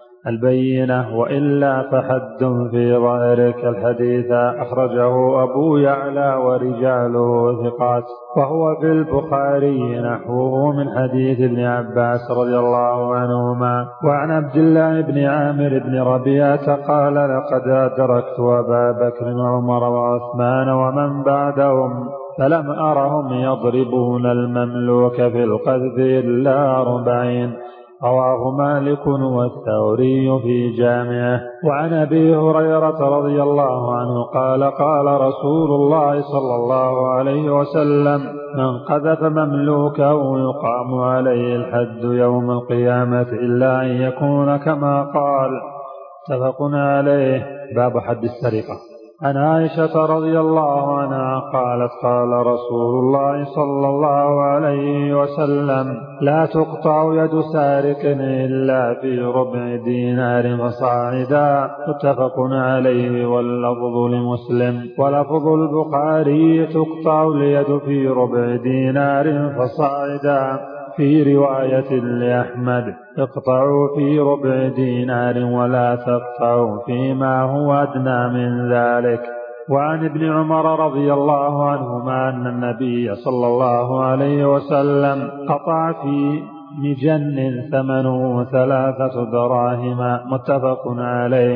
البينة وإلا فحد في ظاهرك الحديث. أخرجه أبو يعلى ورجاله ثقات، وهو في البخاري نحوه من حديث ابن عباس رضي الله عنهما. وعن عبد الله بن عامر بن ربيعة قال لقد أدركت أبا بكر وعمر وعثمان ومن بعدهم فلم أرهم يضربون المملوك في القذف إلا أربعين. رواه مالك والثوري في جامعه. وعن أبي هريرة رضي الله عنه قال قال رسول الله صلى الله عليه وسلم من قذف مملوكه يقام عليه الحد يوم القيامة إلا أن يكون كما قال. متفق عليه. باب حد السرقة. عن عائشة رضي الله عنها قالت قال رسول الله صلى الله عليه وسلم لا تقطع يد سارق إلا في ربع دينار فصاعدا. متفق عليه واللفظ لمسلم. ولفظ البخاري تقطع اليد في ربع دينار فصاعدا. في رواية لأحمد اقطعوا في ربع دينار ولا تقطعوا فيما هو أدنى من ذلك. وعن ابن عمر رضي الله عنهما أن النبي صلى الله عليه وسلم قطع في مجن ثمنه ثلاثة دراهم. متفق عليه.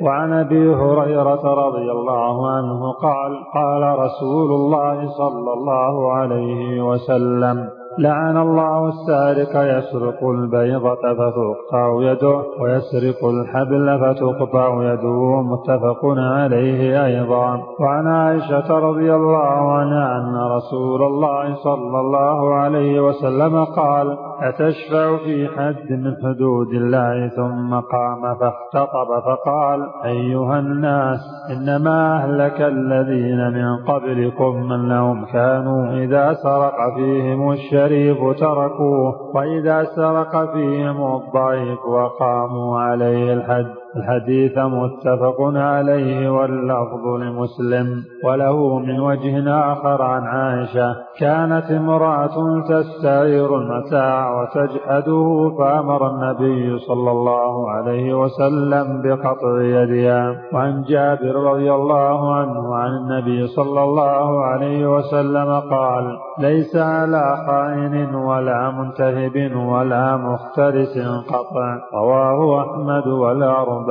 وعن أبي هريرة رضي الله عنه قال قال رسول الله صلى الله عليه وسلم لعن الله السارق يسرق البيضة فتقطع يده ويسرق الحبل فتقطع يده، متفق عليه أيضا. وعن عائشة رضي الله عنها أن رسول الله صلى الله عليه وسلم قال أتشفع في حد من حدود الله؟ ثم قام فاختطب فقال أيها الناس إنما أهلك الذين من قبلكم أنهم كانوا إذا سرق فيهم الشريف تركوه وإذا سرق فيهم الضعيف وقاموا عليه الحد. الحديث متفق عليه واللفظ لمسلم. وله من وجه آخر عن عائشة كانت امرأة تستعير المتاع وتجحده فأمر النبي صلى الله عليه وسلم بقطع يدها. وعن جابر رضي الله عنه عن النبي صلى الله عليه وسلم قال ليس على خائن ولا منتهب ولا مختلس قطع، رواه أحمد والأربعة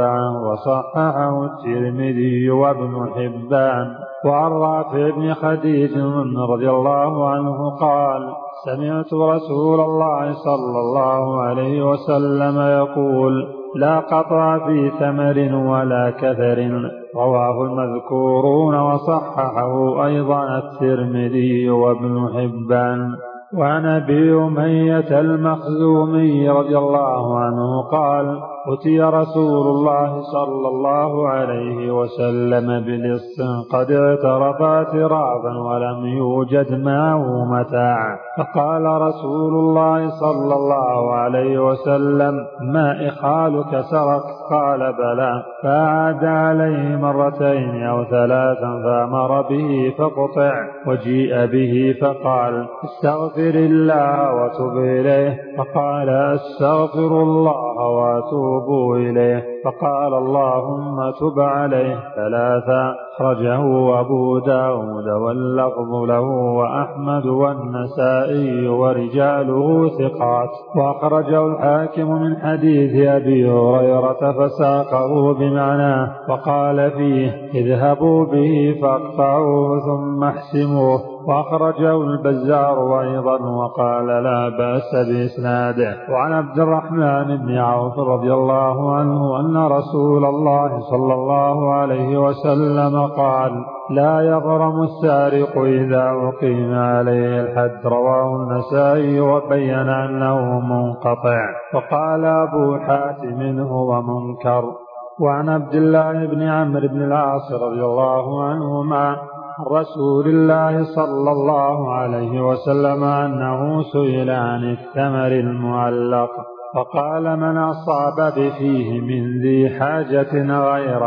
وصححه الترمذي وابن حبان. وعن رافع بن خديج رضي الله عنه قال سمعت رسول الله صلى الله عليه وسلم يقول لا قطع في ثمر ولا كثر، رواه المذكورون وصححه أيضا الترمذي وابن حبان. وعن أبي أمية المخزومي رضي الله عنه قال أتي رسول الله صلى الله عليه وسلم بلص قد اعترف اعترافا ولم يوجد معه متاع، فقال رسول الله صلى الله عليه وسلم ما إخالك سرق؟ قال بلى، فأعاد عليه مرتين أو ثلاثا فأمر به فقطع، وجيء به فقال استغفر الله وتب إليه، فقال أستغفر الله وأتوب إليه، فقال اللهم تب عليه ثلاثا، أخرجه أبو داود واللفظ له وأحمد والنسائي ورجاله ثقات. وأخرجه الحاكم من حديث أبي هريرة فساقه بمعناه وقال فيه اذهبوا به فاقطعوه ثم احسموه. وأخرجه البزار أيضا وقال لا بأس بإسناده. وعن عبد الرحمن بن عوف رضي الله عنه أن رسول الله صلى الله عليه وسلم قال لا يغرم السارق إذا أقيم عليه الحد، رواه النسائي وبين أنه منقطع، وقال أبو حاتم هو منكر. وعن عبد الله بن عمرو بن العاص رضي الله عنهما رسول الله صلى الله عليه وسلم أنه سئل عن الثمر المعلق فقال من أصاب بفيه من ذي حاجة غير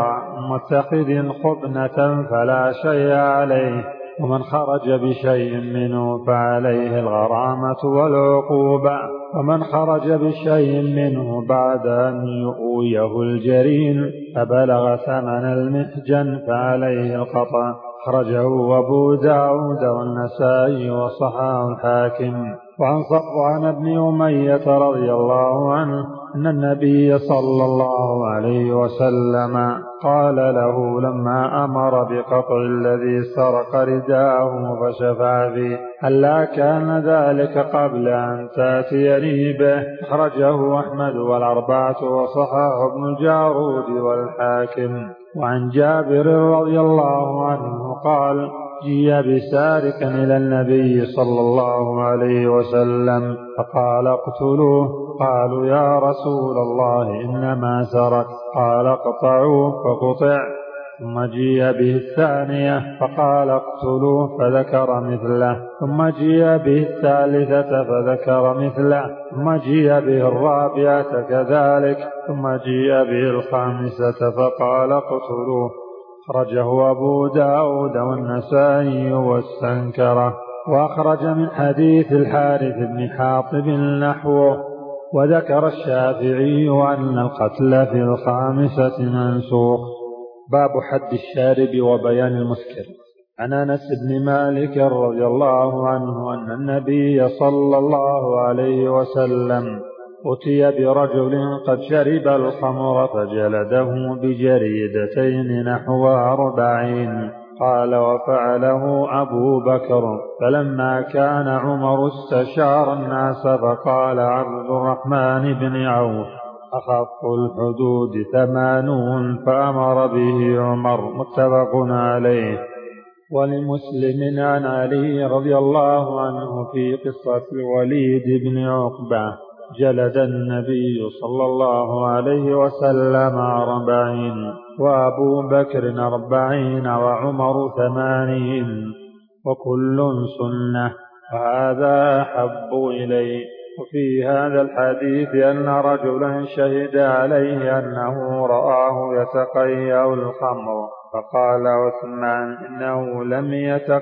متخذ خبنة فلا شيء عليه، ومن خرج بشيء منه فعليه الغرامة والعقوبة، ومن خرج بشيء منه بعد أن يؤويه الجرين فبلغ ثمن المحجن فعليه القطع. أخرجه أبو داود والنسائي وصححه الحاكم. وعن صفوان بن أمية رضي الله عنه أن النبي صلى الله عليه وسلم قال له لما أمر بقطع الذي سرق رداءه فشفع فيه ألا كان ذلك قبل أن تأتيني به؟ أخرجه أحمد والأربعة وصححه ابن الجارود والحاكم. وعن جابر رضي الله عنه قال جيء بسارق إلى النبي صلى الله عليه وسلم فقال اقتلوه، قالوا يا رسول الله إنما سرق، قال اقطعوه فقطع. ثم جيء به الثانية فقال اقتلوه فذكر مثله، ثم جيء به الثالثة فذكر مثله، ثم جيء به الرابعة كذلك، ثم جيء به الخامسة فقال اقتلوه. أخرجه أبو داود والنسائي والسنكرة. وأخرج من حديث الحارث بن حاطب نحوه. وذكر الشافعي أن القتل في الخامسة منسوخ. باب حد الشارب وبيان المسكر. عن أنس بن مالك رضي الله عنه أن النبي صلى الله عليه وسلم أتي برجل قد شرب الخمر فجلده بجريدتين نحو أربعين. قال وفعله أبو بكر. فلما كان عمر استشار الناس فقال عبد الرحمن بن عوف أخف الحدود ثمانون فأمر به عمر. متفق عليه. ولمسلم عن علي رضي الله عنه في قصة الوليد بن عقبة جلد النبي صلى الله عليه وسلم أربعين وأبو بكر أربعين وعمر ثمانين وكل سنة وهذا أحب إليه. وفي هذا الحديث أن رجلا شهد عليه أنه رآه يتقيأ الخمر فقال عثمان إنه لم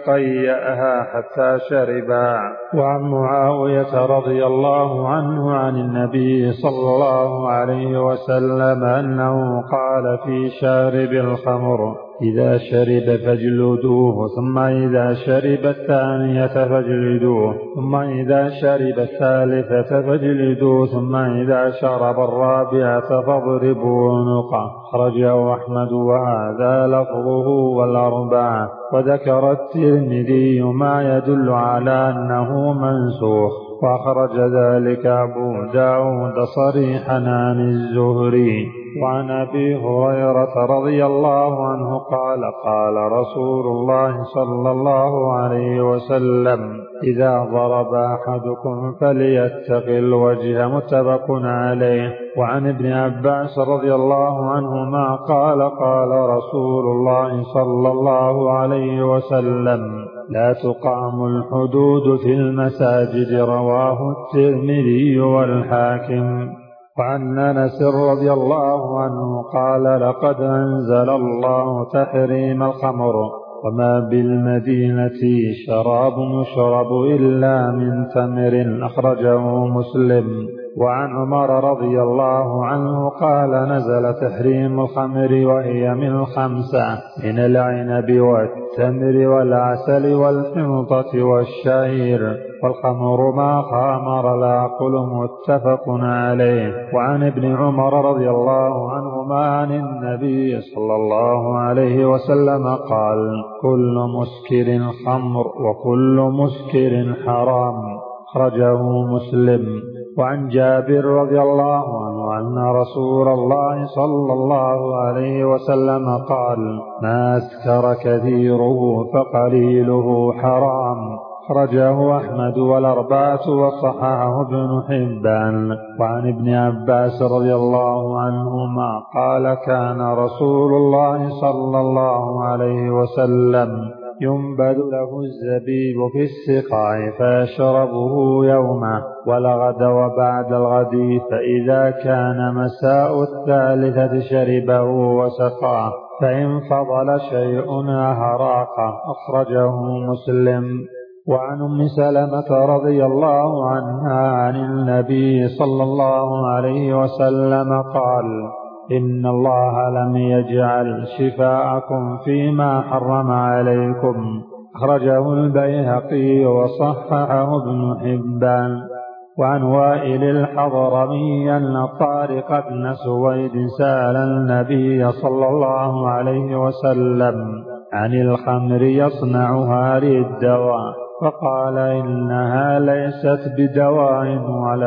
يتقيأها حتى شربها. وعن معاوية رضي الله عنه عن النبي صلى الله عليه وسلم أنه قال في شارب الخمر إذا شرب فاجلدوه ثم إذا شرب الثانية فاجلدوه ثم إذا شرب الثالثة فاجلدوه ثم إذا شرب الرابعة فاضربوا عنقه. أخرجه أحمد وهذا لفظه والأربعة. وذكر الترمذي ما يدل على أنه منسوخ وأخرج ذلك أبو داود صريحا عن الزهري. وعن أبي هريرة رضي الله عنه قال قال رسول الله صلى الله عليه وسلم إذا ضرب أحدكم فليتق الوجه. متفق عليه. وعن ابن عباس رضي الله عنهما قال قال رسول الله صلى الله عليه وسلم لا تقام الحدود في المساجد. رواه الترمذي والحاكم. وعن أنس رضي الله عنه قال لقد أنزل الله تحريم الخمر وما بالمدينة شراب يشرب إلا من تمر. أخرجه مسلم. وعن عمر رضي الله عنه قال نزل تحريم الخمر وهي من الخمسة من العنب والتمر والعسل والحنطة والشعير والخمر ما خامر العقل. متفق عليه. وعن ابن عمر رضي الله عنهما عن النبي صلى الله عليه وسلم قال كل مسكر خمر وكل مسكر حرام. أخرجه مسلم. وعن جابر رضي الله عنه أن رسول الله صلى الله عليه وسلم قال ما أسكر كثيره فقليله حرام. أخرجه أحمد والأربعة وصححه ابن حبان. وعن ابن عباس رضي الله عنهما قال كان رسول الله صلى الله عليه وسلم ينبذ له الزبيب في السقاء فيشربه يومه والغد وبعد الغد فإذا كان مساء الثالثة شربه وسقاه فإن فضل شيء أهراقه. أخرجه مسلم. وعن أم سلمة رضي الله عنها عن النبي صلى الله عليه وسلم قال إن الله لم يجعل شفاءكم فيما حرم عليكم. أخرجه البيهقي وصححه ابن حبان. وعن وائل الحضرمي أن طارق بن سويد سأل النبي صلى الله عليه وسلم عن الخمر يصنعها للدواء فقال إنها ليست بدواء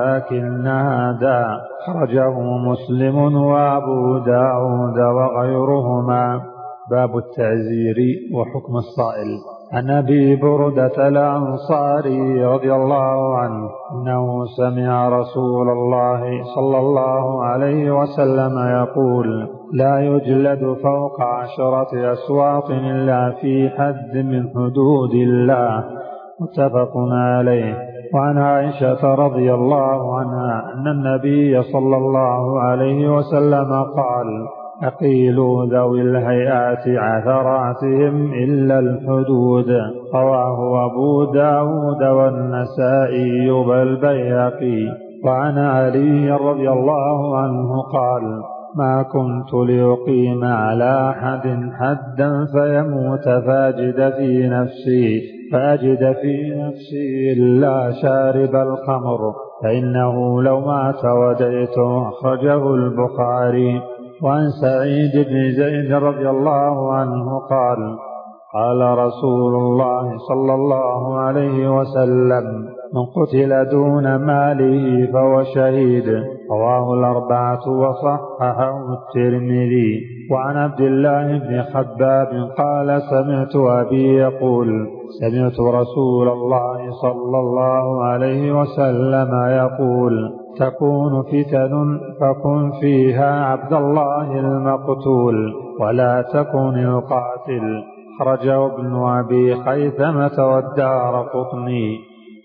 ولكنها داء. أخرجه مسلم وأبو داود وغيرهما. باب التعزير وحكم الصائل. عن أبي بردة الأنصاري رضي الله عنه أنه سمع رسول الله صلى الله عليه وسلم يقول لا يجلد فوق عشرة أسواط إلا في حد من حدود الله. متفق عليه. وعن عائشة رضي الله عنها أن النبي صلى الله عليه وسلم قال أقيلوا ذوي الهيئات عثراتهم إلا الحدود. رواه أبو داود والنسائي والبيهقي. وعن علي رضي الله عنه قال ما كنت لأقيم على أحد حدا فيموت فأجد في نفسي فأجد في نفسي إلا شارب الخمر فإنه لو مات ودعته. أخرجه البخاري. وعن سعيد بن زيد رضي الله عنه قال قال رسول الله صلى الله عليه وسلم من قتل دون ماله فهو شهيد. رواه الأربعة وصححه الترمذي. وعن عبد الله بن خباب قال سمعت أبي يقول سمعت رسول الله صلى الله عليه وسلم يقول تكون فتن فكن فيها عبد الله المقتول ولا تكن القاتل. أخرجه ابن أبي خيثمة والدارقطني.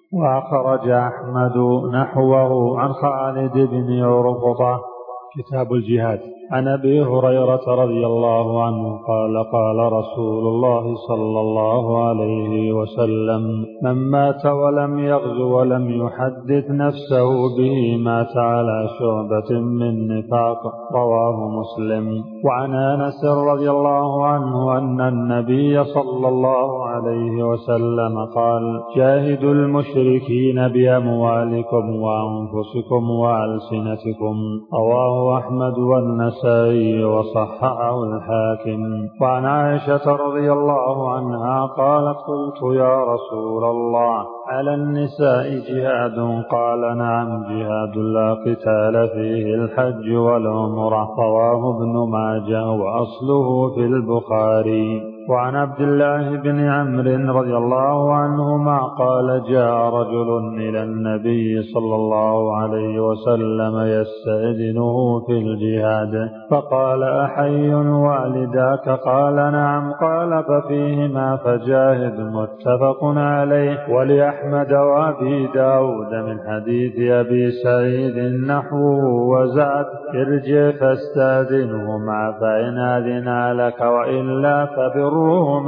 وأخرج أحمد نحوه عن خالد بن عرفطة. كتاب الجهاد. عن أبي هريرة رضي الله عنه قال قال رسول الله صلى الله عليه وسلم من مات ولم يغزو ولم يحدث نفسه به مات على شعبة من نفاق. رواه مسلم. وعن أنس رضي الله عنه أن النبي صلى الله عليه وسلم قال جاهدوا المشركين بأموالكم وأنفسكم وألسنتكم. رواه أحمد والنسائي وصححه الحاكم. وعن عائشة رضي الله عنها قالت قلت يا رسول الله على النساء جهاد؟ قال نعم جهاد لا قتال فيه الحج والعمرة. رواه ابن ماجه وأصله في البخاري. وعن عبد الله بن عمرو رضي الله عنهما قال جاء رجل إلى النبي صلى الله عليه وسلم يستأذنه في الجهاد فقال أحي والداك؟ قال نعم. قال ففيهما فجاهد. متفق عليه. ولأحمد وأبي داود من حديث أبي سعيد نحوه وزاد ارجع فاستأذنهما فإن أذنا لك وإلا فبر.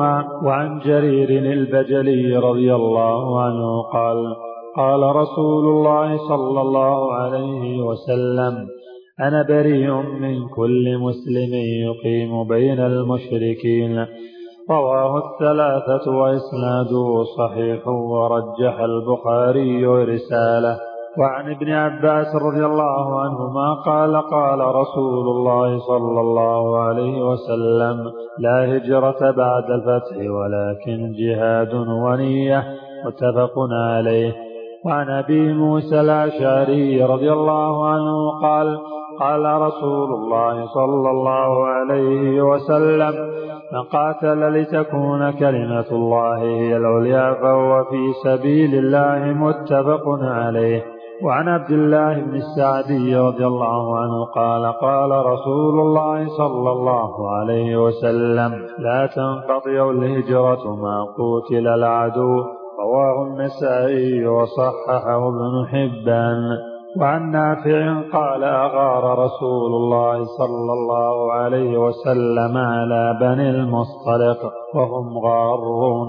وعن جرير البجلي رضي الله عنه قال قال رسول الله صلى الله عليه وسلم أنا بريء من كل مسلم يقيم بين المشركين. رواه الثلاثة وإسناده صحيح ورجح البخاري رسالة. وعن ابن عباس رضي الله عنهما قال قال رسول الله صلى الله عليه وسلم لا هجرة بعد الفتح ولكن جهاد ونية. متفق عليه. وعن أبي موسى الأشعري رضي الله عنه قال قال رسول الله صلى الله عليه وسلم من قاتل لتكون كلمة الله هي العليا فهو في سبيل الله. متفق عليه. وعن عبد الله بن السعدي رضي الله عنه قال قال رسول الله صلى الله عليه وسلم لا تنقطع الهجرة ما قتل العدو. رواه النسائي وصححه ابن حبان. وعن نافع قال أغار رسول الله صلى الله عليه وسلم على بني المصطلق وهم غارون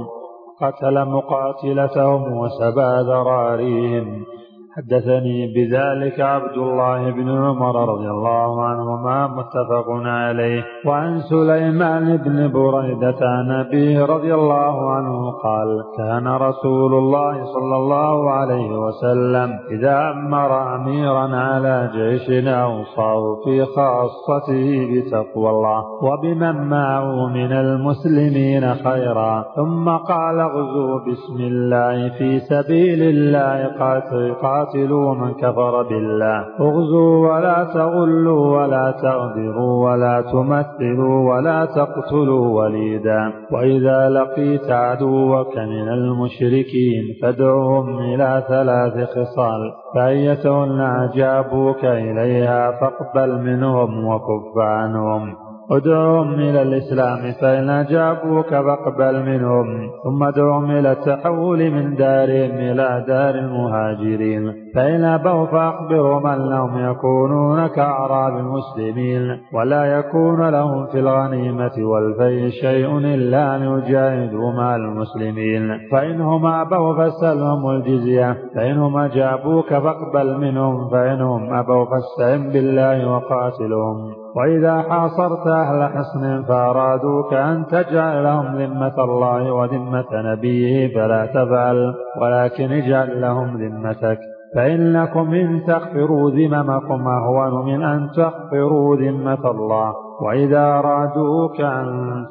قتل مقاتلتهم وسبى ذراريهم. حدثني بذلك عبد الله بن عمر رضي الله عنهما. متفق عليه. وعن سليمان بن بريدة عن أبيه رضي الله عنه قال كان رسول الله صلى الله عليه وسلم إذا أمر أميرا على جيش أوصاه في خاصته بتقوى الله وبمن معه من المسلمين خيرا ثم قال اغزوا بسم الله في سبيل الله قاتل قاتلوا من كفر بالله اغزوا ولا تغلوا ولا تغدروا ولا تمثلوا ولا تقتلوا وليدا وإذا لقيت عدوك من المشركين فادعوهم إلى ثلاث خصال فأيتهن أجابوك إليها فاقبل منهم وكف عنهم ادعوهم إلى الإسلام فإن أجابوك فاقبل منهم ثم ادعوهم إلى التحول من دارهم إلى دار المهاجرين فإن أبوا فأخبرهم أنهم يكونون كأعراب المسلمين ولا يكون لهم في الغنيمة والفيء شيء إلا أن يجاهدوا مع المسلمين فإنهم أبوا فاسألهم الجزية فإنهم أجابوك فاقبل منهم فإنهم أبوا فاستعن بالله وقاتلهم وإذا حاصرت أهل حصن فأرادوك أن تجعل لهم ذمة الله وذمة نبيه فلا تفعل ولكن اجعل لهم ذمتك فإنكم إن تغفروا ذممكم أهون من أن تغفروا ذمة الله. وإذا أرادوك أن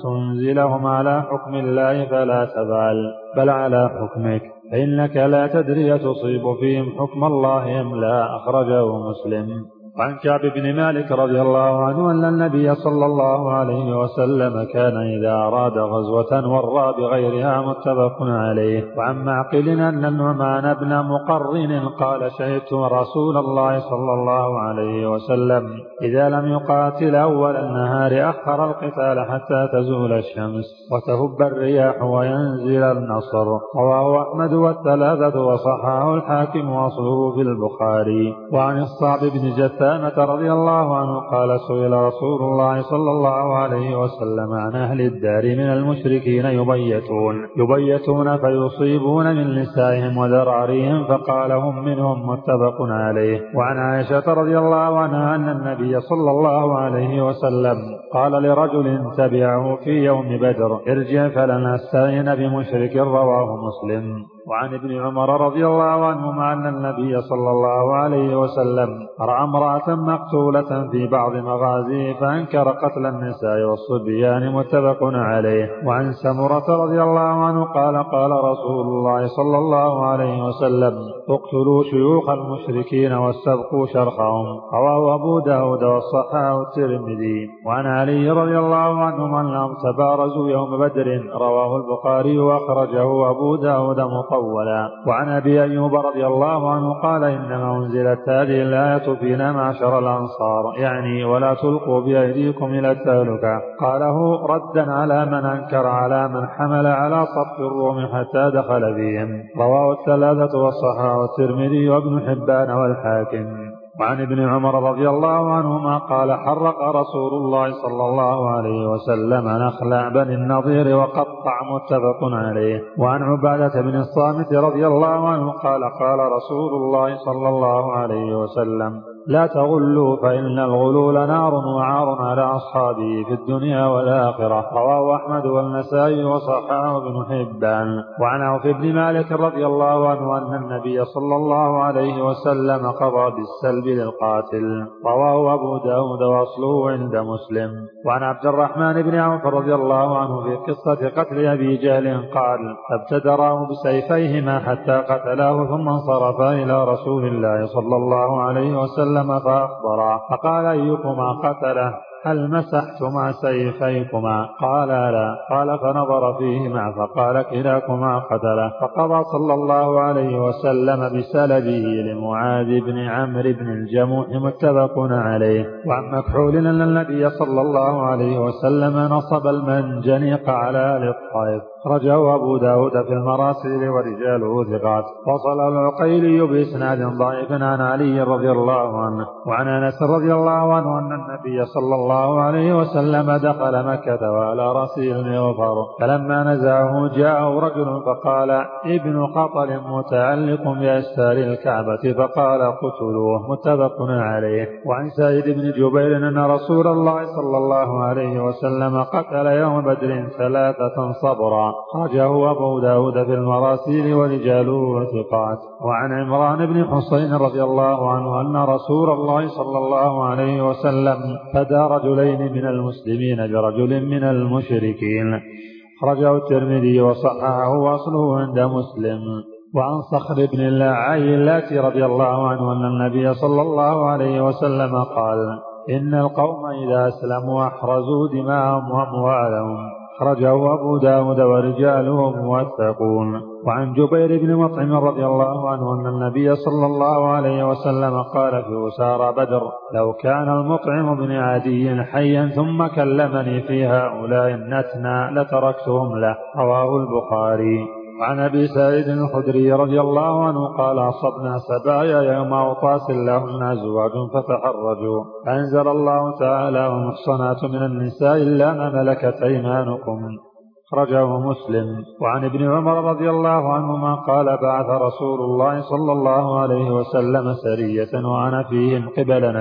تنزلهم على حكم الله فلا تفعل، بل على حكمك، فإنك لا تدري تصيب فيهم حكم الله أم لا. أخرجه مسلم. عن كعب بن مالك رضي الله عنه أن النبي صلى الله عليه وسلم كان إذا أراد غزوة ورى بغيرها، متفق عليه. وعن معقل أن النعمان بن مقرن قال شهدت رسول الله صلى الله عليه وسلم إذا لم يقاتل أول النهار أخر القتال حتى تزول الشمس وتهب الرياح وينزل النصر. رواه أحمد والثلاثة وصححه الحاكم وأصله في البخاري. وعن الصعب بن جثامة رضي الله عنه قال سئل رسول الله صلى الله عليه وسلم عن أهل الدار من المشركين يبيتون يبيتون فيصيبون من نسائهم وذراريهم، فقال هم منهم، متفق عليه. وعن عائشة رضي الله عنها أن النبي صلى الله عليه وسلم قال لرجل تبعه في يوم بدر ارجع فلن أستعين بمشرك، رواه مسلم. وعن ابن عمر رضي الله عنهما أن النبي صلى الله عليه وسلم رأى امرأة مقتولة في بعض مغازيه فأنكر قتل النساء والصبيان، متفق عليه. وعن سمرة رضي الله عنه قال قال رسول الله صلى الله عليه وسلم اقتلوا شيوخ المشركين واستبقوا شرخهم، رواه أبو داود وصححه الترمذي. وعن علي رضي الله عنه أنهم تبارزوا يوم بدر، رواه البخاري وأخرجه أبو داود مطولا. وعن أبي أيوب رضي الله عنه قال إنما أنزلت هذه الآية فينا معشر الأنصار، يعني ولا تلقوا بأيديكم إلى التهلكة، قاله ردا على من أنكر على من حمل على صف الروم حتى دخل فيهم. رواه الثلاثة وصححه الترمذي وابن حبان والحاكم. وعن ابن عمر رضي الله عنهما قال حرق رسول الله صلى الله عليه وسلم نخل بني النضير وقطع، متفق عليه. وعن عبادة بن الصامت رضي الله عنه قال قال رسول الله صلى الله عليه وسلم لا تغلوا فإن الغلول نار وعار على أصحابه في الدنيا والآخرة، رواه أحمد والنسائي وصححه ابن حبان. وعن عوف بن مالك رضي الله عنه أن النبي صلى الله عليه وسلم قضى بالسلب للقاتل، رواه أبو داود وأصله عند مسلم. وعن عبد الرحمن بن عوف رضي الله عنه في قصة قتل أبي جهل قال فابتدراه بسيفيهما حتى قتلاه ثم انصرفا إلى رسول الله صلى الله عليه وسلم فأخبره فقال أيكما قتله؟ هل مسحتما سيفيكما؟ قال لا. قال فنظر فيهما فقال كلاكما قتله، فقضى صلى الله عليه وسلم بسلبه لمعاذ بن عمرو بن الجموح، متفق عليه. وعن مكحول أن النبي صلى الله عليه وسلم نصب المنجنيق على آل الطائف، رجاه أبو داود في المراسيل ورجاله ثقات. وصل العقيلي بإسناد ضعيف عن علي رضي الله عنه. وعن أنس رضي الله عنه أن النبي صلى الله عليه وسلم دخل مكة وعلى رأسه المغفر، فلما نزعه جاءه رجل فقال ابن خطل متعلق بأستار الكعبة، فقال قتلوه، متفق عليه. وعن سعيد بن جبير أن رسول الله صلى الله عليه وسلم قتل يوم بدر ثلاثة صبرا، خرجه أبو داود في المراسيل ورجاله ثقات. وعن عمران بن حسين رضي الله عنه أن رسول الله صلى الله عليه وسلم فدى رجلين من المسلمين برجل من المشركين، خرجه الترمذي وصححه وأصله عند مسلم. وعن صخر بن العيلات رضي الله عنه أن النبي صلى الله عليه وسلم قال إن القوم إذا أسلموا أحرزوا دماءهم وأموالهم، خرجه أبو داود ورجاله موثقون. وعن جبير بن مطعم رضي الله عنه أن النبي صلى الله عليه وسلم قال في أسارى بدر لو كان المطعم بن عدي حيا ثم كلمني في هؤلاء النتنى لتركتهم له، رواه البخاري. وعن أبي سعيد الخدري رضي الله عنه قال أصبنا سبايا يوم أوطاس لهن أزواج فتحرجوا، فأنزل الله تعالى والمحصنات من النساء إلا ما ملكت أيمانكم، خرجه مسلم. وعن ابن عمر رضي الله عنهما قال بعث رسول الله صلى الله عليه وسلم سرية وأنا فيهم قبل نجد،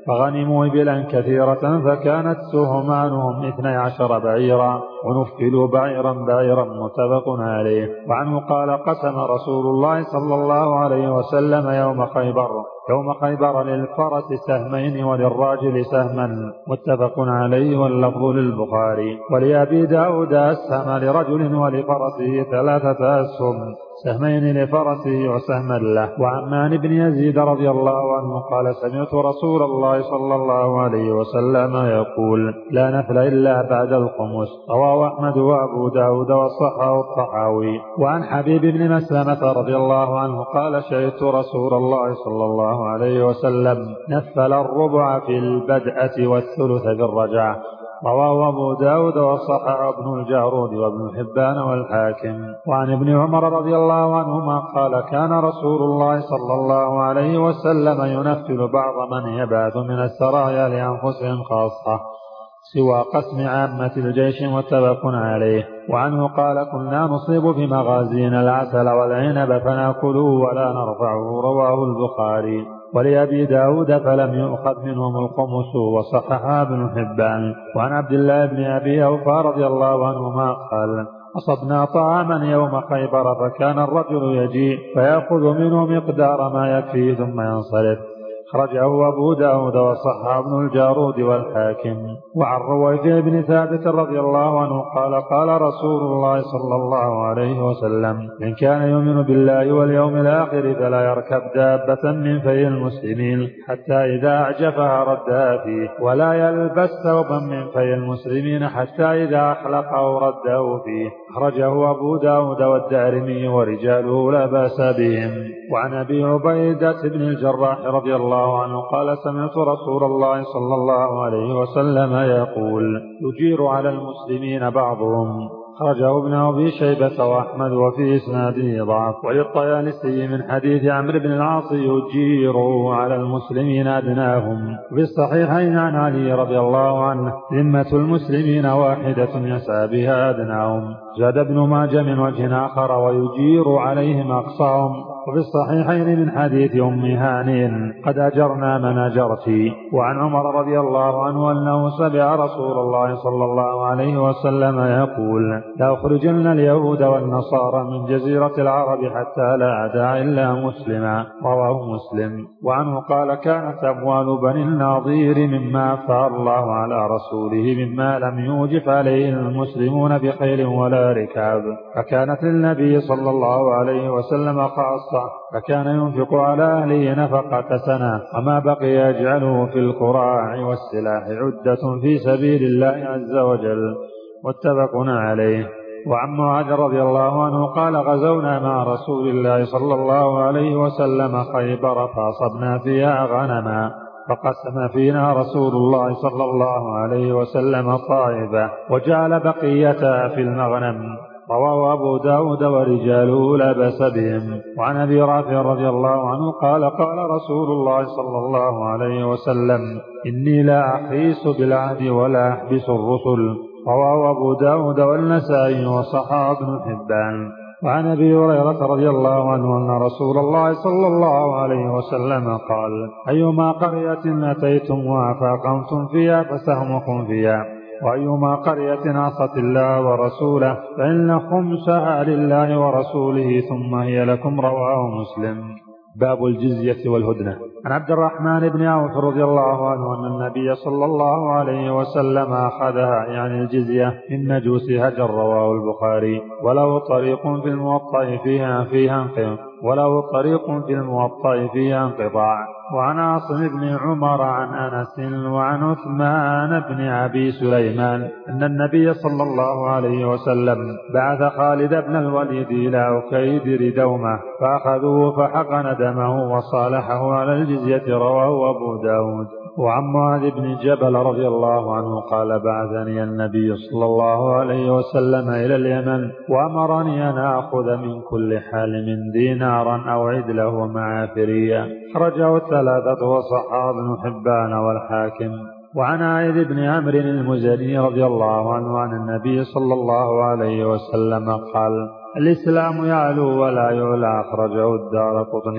فغنموا إبلا كثيرة فكانت سهمانهم اثني عشر بعيرا ونفلوا بعيرا بعيرا، متفق عليه. وعنه قال قسم رسول الله صلى الله عليه وسلم يوم خيبر يوم خيبر للفرس سهمين وللراجل سهما، متفق عليه، واللفظ للبخاري. ولأبي داود أسهم لرجل ولفرسه ثلاثة أسهم، سهمين لفرسه وسهما له. وعمان بن يزيد رضي الله عنه قال سمعت رسول الله صلى الله عليه وسلم يقول لا نفل إلا بعد الخمس، رواه أحمد وأبو داود وصححه الطحاوي. وعن حبيب بن مسلمة رضي الله عنه قال شهدت رسول الله صلى الله عليه وسلم نفل الربع في البدءة والثلث في الرجعة، رواه أبو داود وصححه ابن الجارود وابن حبان والحاكم. وعن ابن عمر رضي الله عنهما قال كان رسول الله صلى الله عليه وسلم ينفل بعض من يبعث من السرايا لأنفسهم خاصة سوى قسم عامة الجيش، متفق عليه. وعنه قال كنا نصيب في مغازينا العسل والعنب فنأكله ولا نرفعه، رواه البخاري. ولأبي داود فلم يؤخذ منهم الخمس، وصححها ابن حبان. وعن عبد الله بن أبي أوفى رضي الله عنهما قال أصبنا طعاما يوم خيبر فكان الرجل يجيء فيأخذ منه مقدار ما يكفيه ثم ينصرف، خرجه أبو داود وصححه ابن الجارود والحاكم. وعن رويفع بن ثابت رضي الله عنه قال قال رسول الله صلى الله عليه وسلم من كان يؤمن بالله واليوم الآخر فلا يركب دابة من في المسلمين حتى إذا أعجفها ردها فيه، ولا يلبس ثوبا من في المسلمين حتى إذا أحلقه رده فيه، خرجه أبو داود والدارمي ورجاله لا بأس بهم. وعن أبي عبيدة بن الجراح رضي الله عنه قال سمعت رسول الله صلى الله عليه وسلم يقول يجير على المسلمين بعضهم، خرجه ابن أبي شيبة وأحمد وفي إسناده ضعف. وللطيالسي من حديث عمرو بن العاص يجير على المسلمين أدناهم. في الصحيحين عن علي رضي الله عنه ذمة المسلمين واحدة يسعى بها أدناهم. زاد ابن ماجه من وجه آخر ويجير عليهم أقصاهم. وفي الصحيحين من حديث أم هانئ قد أجرنا من أجرت. وعن عمر رضي الله عنه أنه سمع رسول الله صلى الله عليه وسلم يقول لا أخرجن اليهود والنصارى من جزيرة العرب حتى لا أدع إلا مسلما، رواه مسلم. وعنه قال كانت أموال بني الناظير مما أفاء الله على رسوله مما لم يوجف عليه المسلمون بخيل ولا ركاب، فكانت للنبي صلى الله عليه وسلم خاصة، فكان ينفق على أهله نفقة سنة، وما بقي يجعله في الكراع والسلاح عدة في سبيل الله عز وجل، متفق عليه. وعن معاذ رضي الله عنه قال غزونا مع رسول الله صلى الله عليه وسلم خيبر فأصبنا فيها غنما، فقسم فينا رسول الله صلى الله عليه وسلم طائفة وجعل بقيتها في المغنم، رواه أبو داود ورجاله لا بأس بهم. وعن أبي رافع رضي الله عنه قال قال رسول الله صلى الله عليه وسلم إني لا أحيس بالعهد ولا أحبس الرسل، رواه أبو داود والنسائي وصححه ابن حبان. وعن أبي هريرة رضي الله عنه أن رسول الله صلى الله عليه وسلم قال أيما قرية أتيتم وأقمتم فيها فسهمكم فيها، وأيما قرية عصت الله ورسوله فإن خمسها لله ورسوله ثم هي لكم، رواه مسلم. باب الجزية والهدنة. عن عبد الرحمن بن عوف رضي الله عنه أن النبي صلى الله عليه وسلم أخذها يعني الجزية من مجوس هجر، رواه البخاري. وله طريق في الموطأ فيها فيها انقطاع وله طريق في الموطأ فيها انقطاع. وعن عاصم بن عمر عن أنس وعن عثمان بن أبي سليمان أن النبي صلى الله عليه وسلم بعث خالد بن الوليد إلى أكيدر دومة فأخذوه فحقن دمه وصالحه على الجزية، رواه أبو داود. وعن معاذ بن جبل رضي الله عنه قال بعثني النبي صلى الله عليه وسلم إلى اليمن وأمرني أن أخذ من كل حالم دينارا أو عدله ومعافريا، خرجه الثلاثة وصححه ابن حبان والحاكم. وعن عائذ بن عمرو المزني رضي الله عنه عن النبي صلى الله عليه وسلم قال الإسلام يعلو ولا يعلى، أخرجه الدارقطني.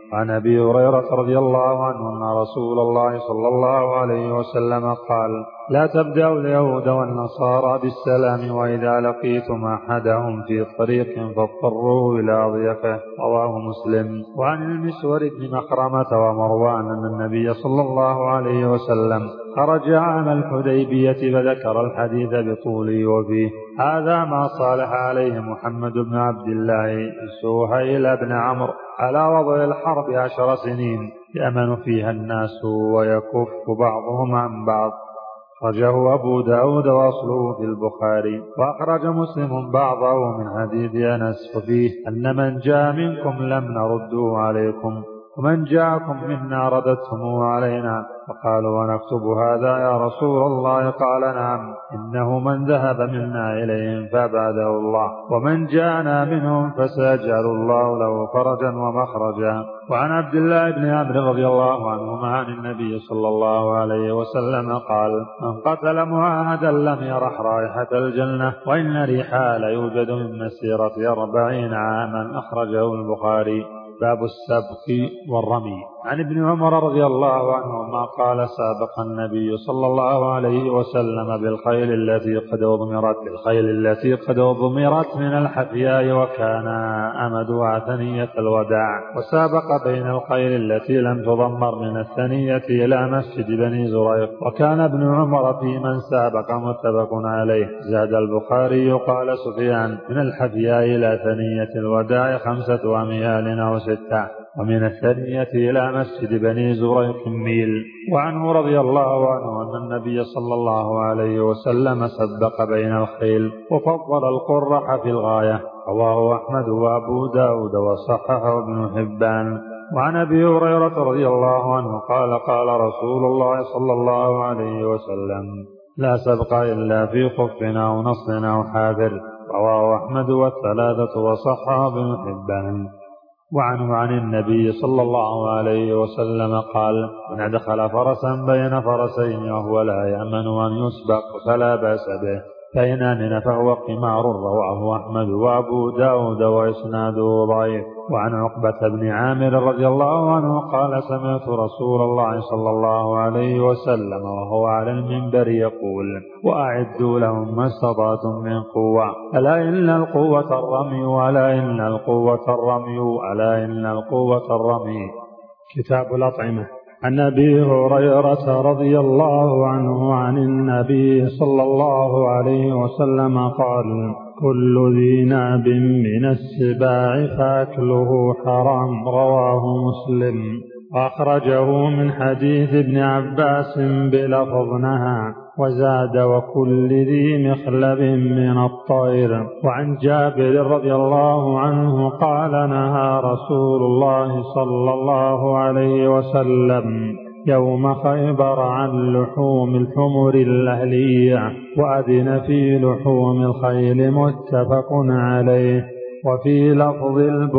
عن أبي هريرة رضي الله عنه أن رسول الله صلى الله عليه وسلم قال لا تبدأوا اليهود والنصارى بالسلام وإذا لقيتم أحدهم في طريق فاضطروه إلى ضيفه رواه مسلم. وعن المسور بن مخرمة ومروان أن النبي صلى الله عليه وسلم خرج عام الحديبية فذكر الحديث بطوله وفيه هذا ما صالح عليه محمد بن عبد الله سهيل بن عمرو على وضع الحرب عشر سنين يأمن فيها الناس ويكف بعضهم عن بعض. أخرجه أبو داود وأصله في البخاري. وأخرج مسلم بعضه من حديث أنس فيه أن من جاء منكم لم نرده عليكم ومن جاءكم منا رددتم علينا فقالوا ونكتب هذا يا رسول الله قال نعم إنه من ذهب منا إليهم فأبعده الله ومن جاءنا منهم فسيجعل الله له فرجا ومخرجا. وعن عبد الله بن عمرو رضي الله عنهما عن النبي صلى الله عليه وسلم قال من قتل معاهدا لم يرح رائحة الجنة وإن ريحها ليوجد من مسيرة أربعين عاما. أخرجه البخاري. باب السبق والرمي. عن ابن عمر رضي الله عنهما قال سابق النبي صلى الله عليه وسلم بالخيل التي قد أضمرت بالخيل التي قد أضمرت من الحفياء وكان أمدها ثنية الوداع وسابق بين الخيل التي لم تضمر من الثنية إلى مسجد بني زريق وكان ابن عمر في من سابق متفق عليه. زاد البخاري قال سفيان من الحفياء إلى ثنية الوداع خمسة أميال أو ستة ومن الثانية إلى مسجد بني زريق ميل. وعنه رضي الله عنه أن النبي صلى الله عليه وسلم سبق بين الخيل وفضل القرح في الغاية. رواه أحمد وأبو داود وصححه ابن حبان. وعن أبي هريرة رضي الله عنه قال قال رسول الله صلى الله عليه وسلم لا سبق إلا في خف أو نصر أو حافر. رواه أحمد والثلاثة وصححه ابن حبان. وعنه عن النبي صلى الله عليه وسلم قال من أدخل فرسا بين فرسين وهو لا يأمن أن يسبق فلا بأس به فإن أمن فهو قمار. رواه أحمد وأبو داود وإسناده ضعيف. وعن عقبة بن عامر رضي الله عنه قال سمعت رسول الله صلى الله عليه وسلم وهو على المنبر يقول وأعدوا لهم ما استطعتم من قوة ألا إن القوة الرمي ألا إن القوة الرمي ألا إن القوة الرمي. كتاب الأطعمة. عن أبي هريرة رضي الله عنه عن النبي صلى الله عليه وسلم قال كل ذي ناب من السباع فأكله حرام. رواه مسلم. وأخرجه من حديث ابن عباس بلفظ نهى وزاد وكل ذي مخلب من الطير. وعن جابر رضي الله عنه قال نهى رسول الله صلى الله عليه وسلم يوم خيبر عن لحوم الحمر الأهلية وأذن في لحوم الخيل. متفق عليه. وفي لفظ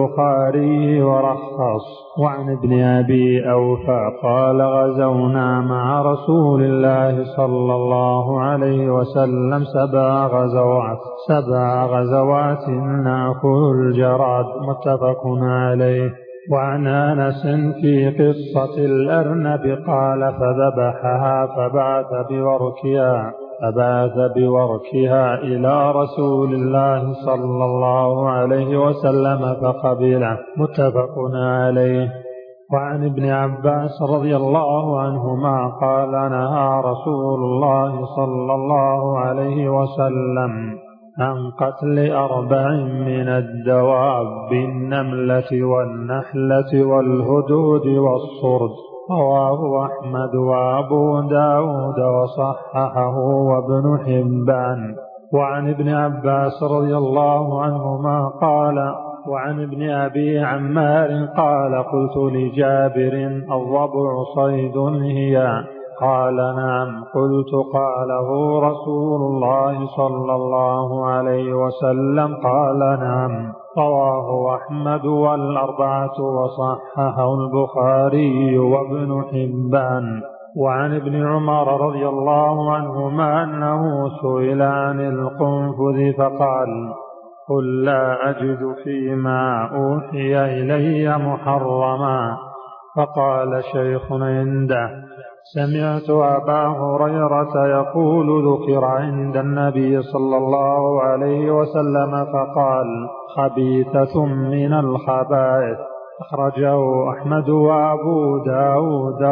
البخاري ورخص. وعن ابن أبي أوفى قال غزونا مع رسول الله صلى الله عليه وسلم سبع غزوات سبع غزوات نأكل الجراد. متفق عليه. وعن أنس في قصة الأرنب قال فذبحها فبعث بوركها فبعث بوركها إلى رسول الله صلى الله عليه وسلم فقبله. متفق عليه. وعن ابن عباس رضي الله عنهما قال نهى رسول الله صلى الله عليه وسلم عن قتل أربع من الدواب النملة والنحلة والهدود والصرد. رواه أحمد وأبو داود وصححه وابن حبان. وعن ابن عباس رضي الله عنهما قال وعن ابن أبي عمار قال قلت لجابر الضبع صيد هي قال نعم قلت قاله رسول الله صلى الله عليه وسلم قال نعم. رواه أحمد والأربعة وصححه البخاري وابن حبان. وعن ابن عمر رضي الله عنهما أنه سئل عن القنفذ فقال قل لا أجد فيما أوحي إلي محرما. فقال شيخ عنده: سمعت أبا هريرة يقول ذكر عند النبي صلى الله عليه وسلم فقال: خبيثة من الخبائث. أخرجه أحمد وأبو داود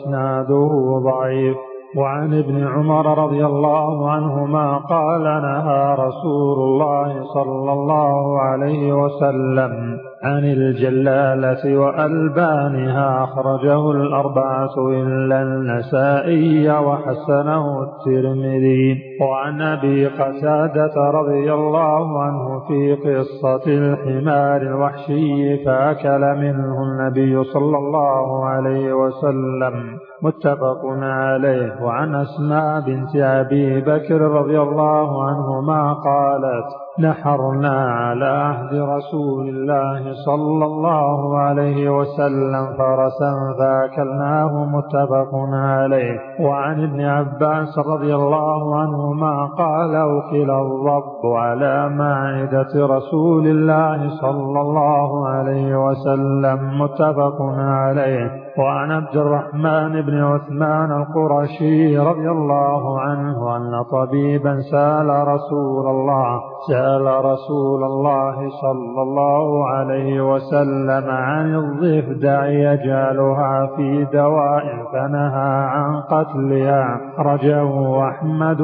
وإسناده ضعيف. وعن ابن عمر رضي الله عنهما قال: نهى رسول الله صلى الله عليه وسلم عن الجلالة وألبانها. أخرجه الأربعة إلا النسائي وحسنه الترمذي. وعن أبي قتادة رضي الله عنه في قصة الحمار الوحشي فأكل منه النبي صلى الله عليه وسلم، متفق عليه. وعن أسماء بنت أبي بكر رضي الله عنهما قالت: نحرنا على عهد رسول الله صلى الله عليه وسلم فرسا فأكلناه، متفق عليه. وعن ابن عباس رضي الله عنهما قال: أكل الضب على مائدة رسول الله صلى الله عليه وسلم، متفق عليه. وعن عبد الرحمن بن عثمان القرشي رضي الله عنه أن طبيبا سأل رسول الله سأل رسول الله صلى الله عليه وسلم عن الضفدع يجعلها في دواء فنهى عن قتلها. رجاه أحمد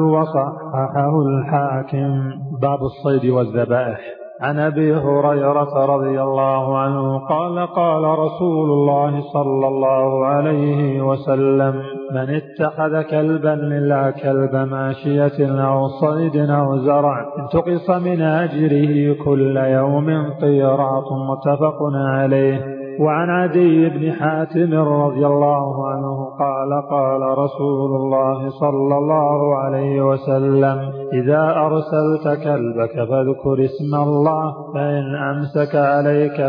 وصححه الحاكم. باب الصيد والذبائح. عن أبي هريرة رضي الله عنه قال: قال رسول الله صلى الله عليه وسلم: من اتخذ كلبا إلا كلب ماشية أو صيد أو زرع انتقص من أجره كل يوم قيراط، متفق عليه. وعن عدي بن حاتم رضي الله عنه قال: قال رسول الله صلى الله عليه وسلم: إذا أرسلت كلبك فاذكر اسم الله، فإن أمسك عليك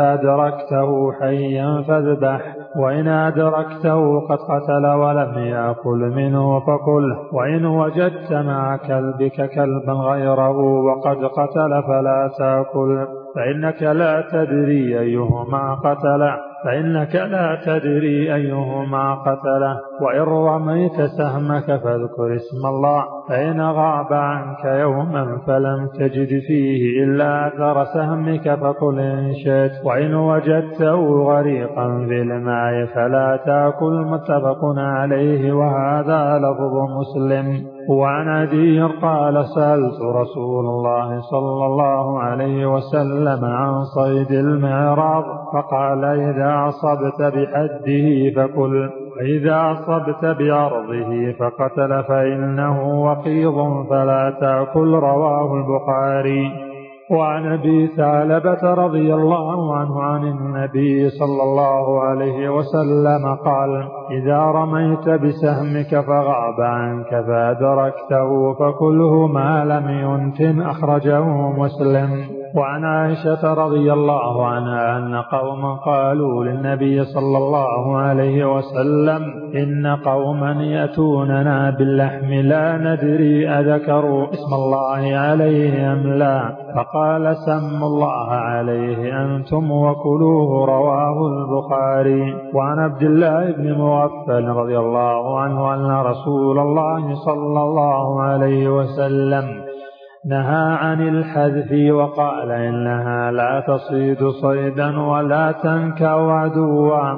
فأدركته حيا فاذبح، وإن أدركته قد قتل ولم يأكل منه فكله، وإن وجدت مع كلبك كلبا غيره وقد قتل فلا تأكل، فإنك لا تدري أيهما قتل فإنك لا تدري أيهما قتله. وإن رميت سهمك فاذكر اسم الله، فإن غاب عنك يوما فلم تجد فيه إلا أثر سهمك فكل إن شئت، وإن وجدته غريقا في الماء فلا تأكل، متفق عليه. وهذا لفظ مسلم. وعن عدي قال: سألت رسول الله صلى الله عليه وسلم عن صيد المعراض فقال: إذا أصبت بحده فكل، وإذا أصبت بأرضه فقتل فإنه وقيض فلا تأكل. رواه البخاري. وعن أبي ثعلبة رضي الله عنه عن النبي صلى الله عليه وسلم قال: إذا رميت بسهمك فغاب عنك فأدركته فكله ما لم ينتن. أخرجه مسلم. وعن عائشة رضي الله عنها أن قوما قالوا للنبي صلى الله عليه وسلم: إن قوما يأتوننا باللحم لا ندري أذكروا اسم الله عليه أم لا، فقال: سموا الله عليه أنتم وكلوه. رواه البخاري. وعن عبد الله بن مغفل رضي الله عنه أن رسول الله صلى الله عليه وسلم نهى عن الحذف وقال: إنها لا تصيد صيدا ولا تنكأ عدوا،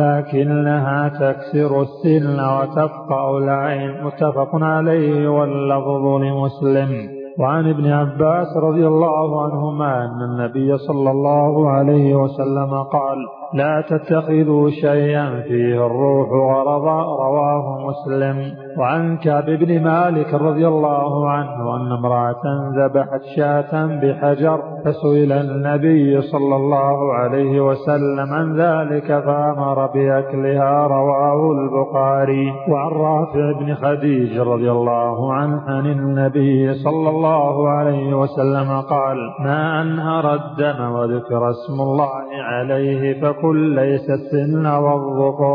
ولكنها تكسر السن وتفقع العين، متفق عليه واللفظ لمسلم. وعن ابن عباس رضي الله عنهما أن النبي صلى الله عليه وسلم قال: لا تتخذوا شيئا فيه الروح غرضا. رواه مسلم. وعن كعب بن مالك رضي الله عنه أن امرأة ذبحت شاة بحجر فسئل النبي صلى الله عليه وسلم عن ذلك فأمر بأكلها. رواه البخاري. وعن رافع بن خديج رضي الله عنه عن النبي صلى الله عليه وسلم قال: ما أنهر الدم وذكر اسم الله عليه فكل ليس السن والظفر.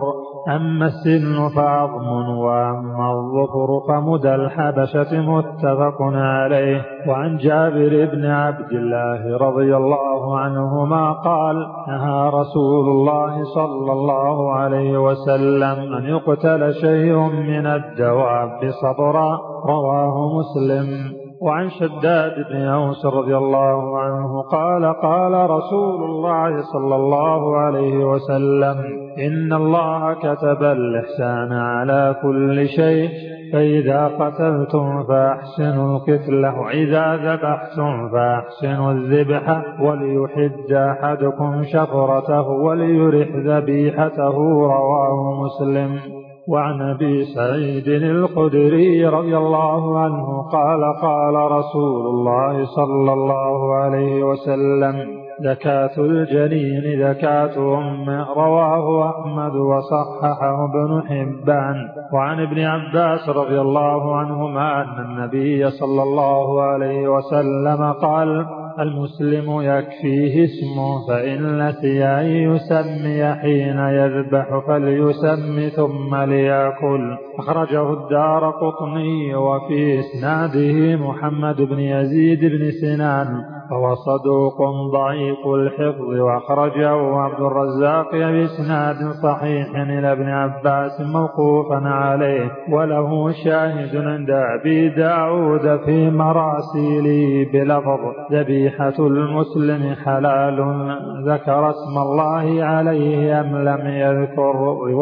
أما السن فعظم وأما الظفر فمدى الحبشة متفق عليه. وعن جابر بن عبد الله رضي الله عنهما قال نهى رسول الله صلى الله عليه وسلم أن يقتل شيء من الدواب صبرا، رواه مسلم. وعن شداد بن أوس رضي الله عنه قال قال رسول الله صلى الله عليه وسلم إن الله كتب الإحسان على كل شيء، فإذا قتلتم فأحسنوا القتلة، وإذا ذبحتم فأحسنوا الذبح، وليحد أحدكم شفرته وليرح ذبيحته، رواه مسلم. وعن أبي سعيد الخدري رضي الله عنه قال قال رسول الله صلى الله عليه وسلم زكاة الجنين زكاة أمه، رواه أحمد وصححه ابن حبان. وعن ابن عباس رضي الله عنهما أن النبي صلى الله عليه وسلم قال المسلم يكفيه اسمه، فإن نسي أن يسمي حين يذبح فليسمي ثم ليأكل. أخرجه الدارقطني وفي إسناده محمد بن يزيد بن سنان وهو صدوق ضعيف الحفظ، وأخرجه عبد الرزاق بإسناد صحيح إلى ابن عباس موقوفا عليه، وله شاهد عند أبي داود في مراسيله بلفظ ذبيحة المسلم حلال، ذكر اسم الله عليه أم لم يذكر،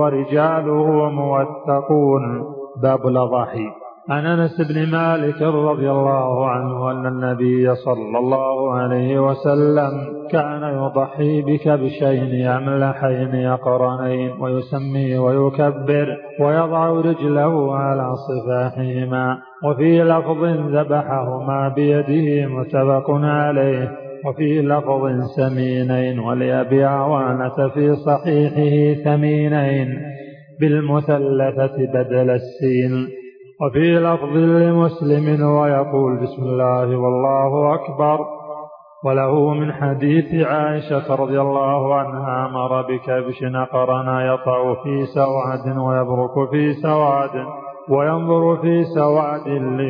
ورجاله موثقون. باب الأضاحي. عن أنس بن مالك رضي الله عنه أن النبي صلى الله عليه وسلم كان يضحي بكبشين أملحين يقرنين ويسمي ويكبر ويضع رجله على صفاحهما، وفي لفظ ذبحهما بيده متفق عليه، وفي لفظ سمينين، ولأبي عوانة في صحيحه ثمينين بالمثلثة بدل السين، وفي لفظ لمسلم ويقول بسم الله والله أكبر. وله من حديث عائشة رضي الله عنها مر بكبش نقرنا يطأ في سواد ويبرك في سواد وينظر في سواد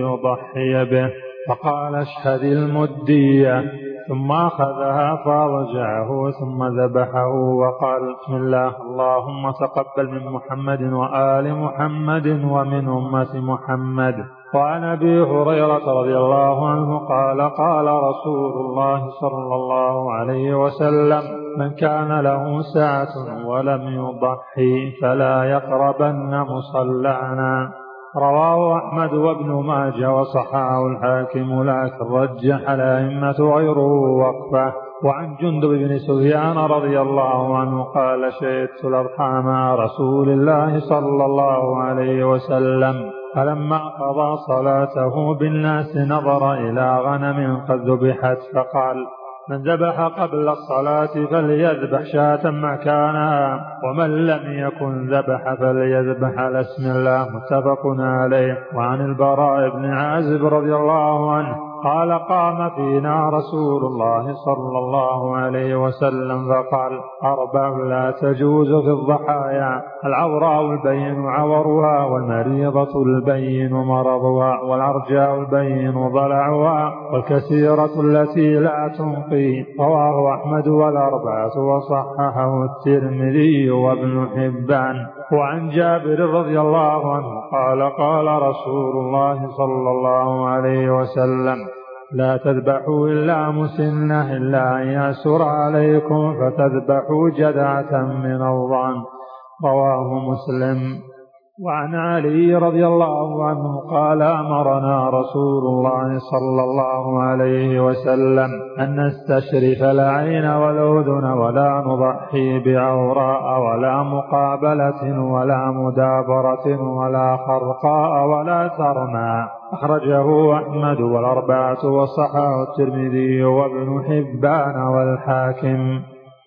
ليضحي به، فقال اشهد المدية، ثم أخذها فأضجعه ثم ذبحه وقال بسم الله اللهم تقبل من محمد وآل محمد ومن أمة محمد. وعن أبي هريرة رضي الله عنه قال قال رسول الله صلى الله عليه وسلم من كان له ساعة ولم يضحي فلا يقربن مصلانا، رواه أحمد وابن ماجه وصححه الحاكم، لكن رجح الأئمة غيره وقفه. وعن جندب بن سفيان رضي الله عنه قال شهدت الأضحى مع رسول الله صلى الله عليه وسلم، فلما قضى صلاته بالناس نظر إلى غنم قد ذبحت فقال من ذبح قبل الصلاة فليذبح شاة مكانها، ومن لم يكن ذبح فليذبح على اسم الله، متفق عليه. وعن البراء بن عازب رضي الله عنه قال قام فينا رسول الله صلى الله عليه وسلم فقال أربع لا تجوز في الضحايا: العوراء البين عورها، والمريضة البين مرضها، والعرجاء البين ضلعها، والكثيرة التي لا تنقي، رواه أحمد والأربعة وصححه الترمذي وابن حبان. وعن جابر رضي الله عنه قال قال رسول الله صلى الله عليه وسلم لا تذبحوا إلا مسنة إلا أن يأسر عليكم فتذبحوا جذعة من الضأن، رواه مسلم. وعن علي رضي الله عنه قال أمرنا رسول الله صلى الله عليه وسلم أن نستشرف العين والأذن ولا نضحي بعوراء ولا مقابلة ولا مدابرة ولا خرقاء ولا ترمى، أخرجه أحمد والأربعة وصححه الترمذي وابن حبان والحاكم.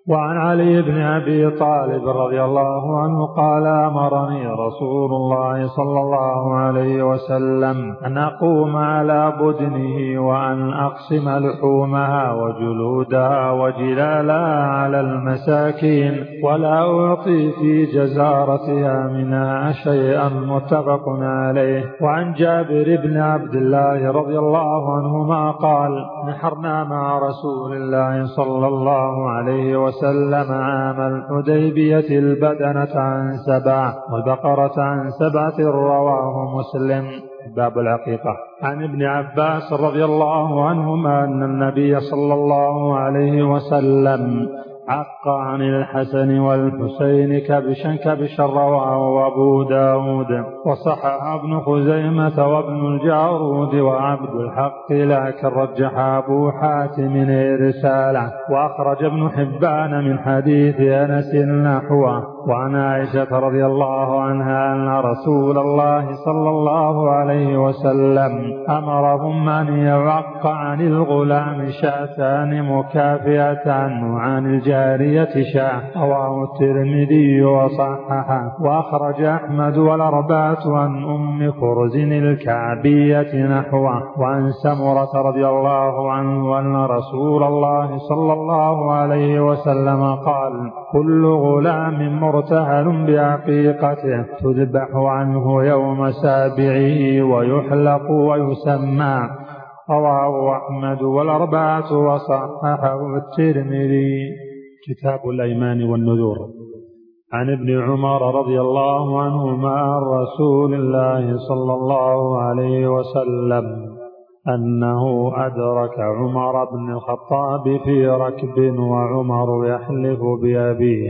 وعن علي بن أبي طالب رضي الله عنه قال أمرني رسول الله صلى الله عليه وسلم أن أقوم على بدنه وأن أقسم لحومها وجلودها وجلالها على المساكين ولا أعطي في جزارتها منها شيئا، متفق عليه. وعن جابر بن عبد الله رضي الله عنهما قال نحرنا مع رسول الله صلى الله عليه وسلم وسلم عام الحديبية البدنة عن سبع والبقرة عن سبعة، رواه مسلم. باب العقيقة. عن ابن عباس رضي الله عنهما أن النبي صلى الله عليه وسلم عق عن الحسن والحسين كبشا كبشا، رواه أبو داود وصحح ابن خزيمة وابن الجارود وعبد الحق، لكن رجح أبو حاتم رسالة. وأخرج ابن حبان من حديث أنس نحوه. وعن عائشة رضي الله عنها أن رسول الله صلى الله عليه وسلم أمرهم أن يعق عن الغلام شاتان مكافئتان وعن الجارية شاة، رواه الترمذي وصححه. وأخرج أحمد والأربعة عن أم كرز الكعبية نحوه. وعن سمرة رضي الله عنه أن رسول الله صلى الله عليه وسلم قال كل غلام مرتهن بعقيقته تذبح عنه يوم سابعه ويحلق ويسمى، رواه أحمد والأربعة وصححه الترمذي. كتاب الأيمان والنذور. عن ابن عمر رضي الله عنهما عن رسول الله صلى الله عليه وسلم أنه أدرك عمر بن الخطاب في ركب وعمر يحلف بأبيه،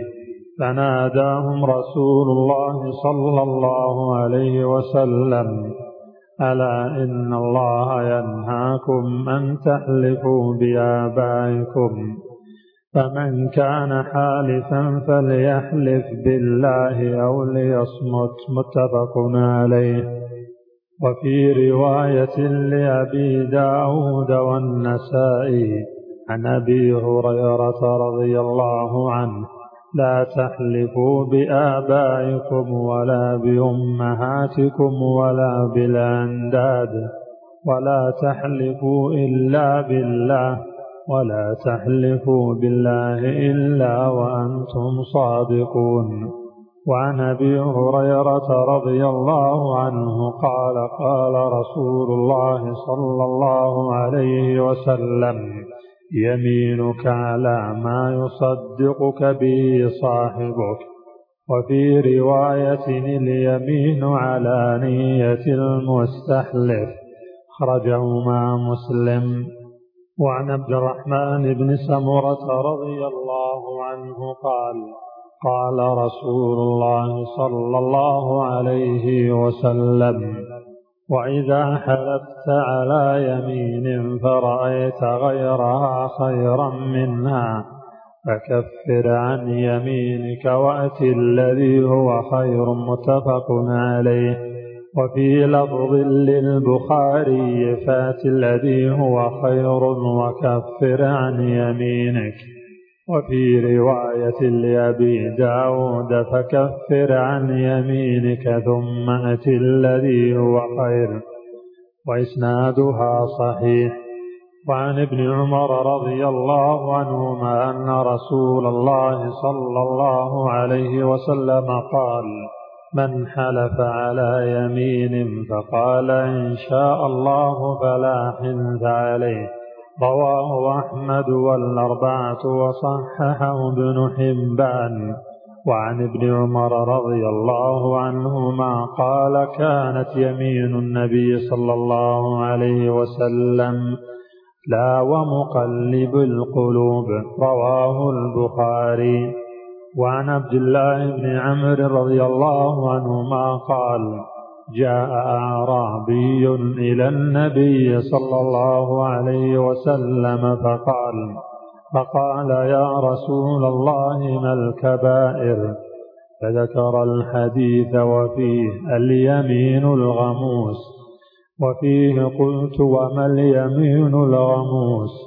فناداهم رسول الله صلى الله عليه وسلم ألا إن الله ينهاكم أن تحلفوا بآبائكم، فمن كان حالفا فليحلف بالله أو ليصمت، متفق عليه. وفي رواية لأبي داود والنسائي عن أبي هريرة رضي الله عنه لا تحلفوا بآبائكم ولا بأمهاتكم ولا بالأنداد، ولا تحلفوا إلا بالله، ولا تحلفوا بالله إلا وأنتم صادقون. وعن أبي هريرة رضي الله عنه قال قال رسول الله صلى الله عليه وسلم يمينك على ما يصدقك به صاحبك. وفي رواية اليمين على نية المستحلف، خرجه مع مسلم. وعن عبد الرحمن بن سمرة رضي الله عنه قال قال رسول الله صلى الله عليه وسلم وإذا حلفت على يمين فرأيت غيرها خيرا منها فكفر عن يمينك وأت الذي هو خير، متفق عليه. وفي لفظ للبخاري فات الذي هو خير وكفر عن يمينك. وفي رواية لأبي داود فكفر عن يمينك ثم أت الذي هو خير، وإسنادها صحيح. وعن ابن عمر رضي الله عنهما أن رسول الله صلى الله عليه وسلم قال من حلف على يمين فقال إن شاء الله فلا حنث عليه، رواه أحمد والأربعة وصححه ابن حبان. وعن ابن عمر رضي الله عنهما قال كانت يمين النبي صلى الله عليه وسلم لا ومقلب القلوب، رواه البخاري. وعن عبد الله بن عمرو رضي الله عنهما قال جاء أعرابي إلى النبي صلى الله عليه وسلم فقال فقال يا رسول الله ما الكبائر؟ فذكر الحديث وفيه اليمين الغموس، وفيه قلت وما اليمين الغموس؟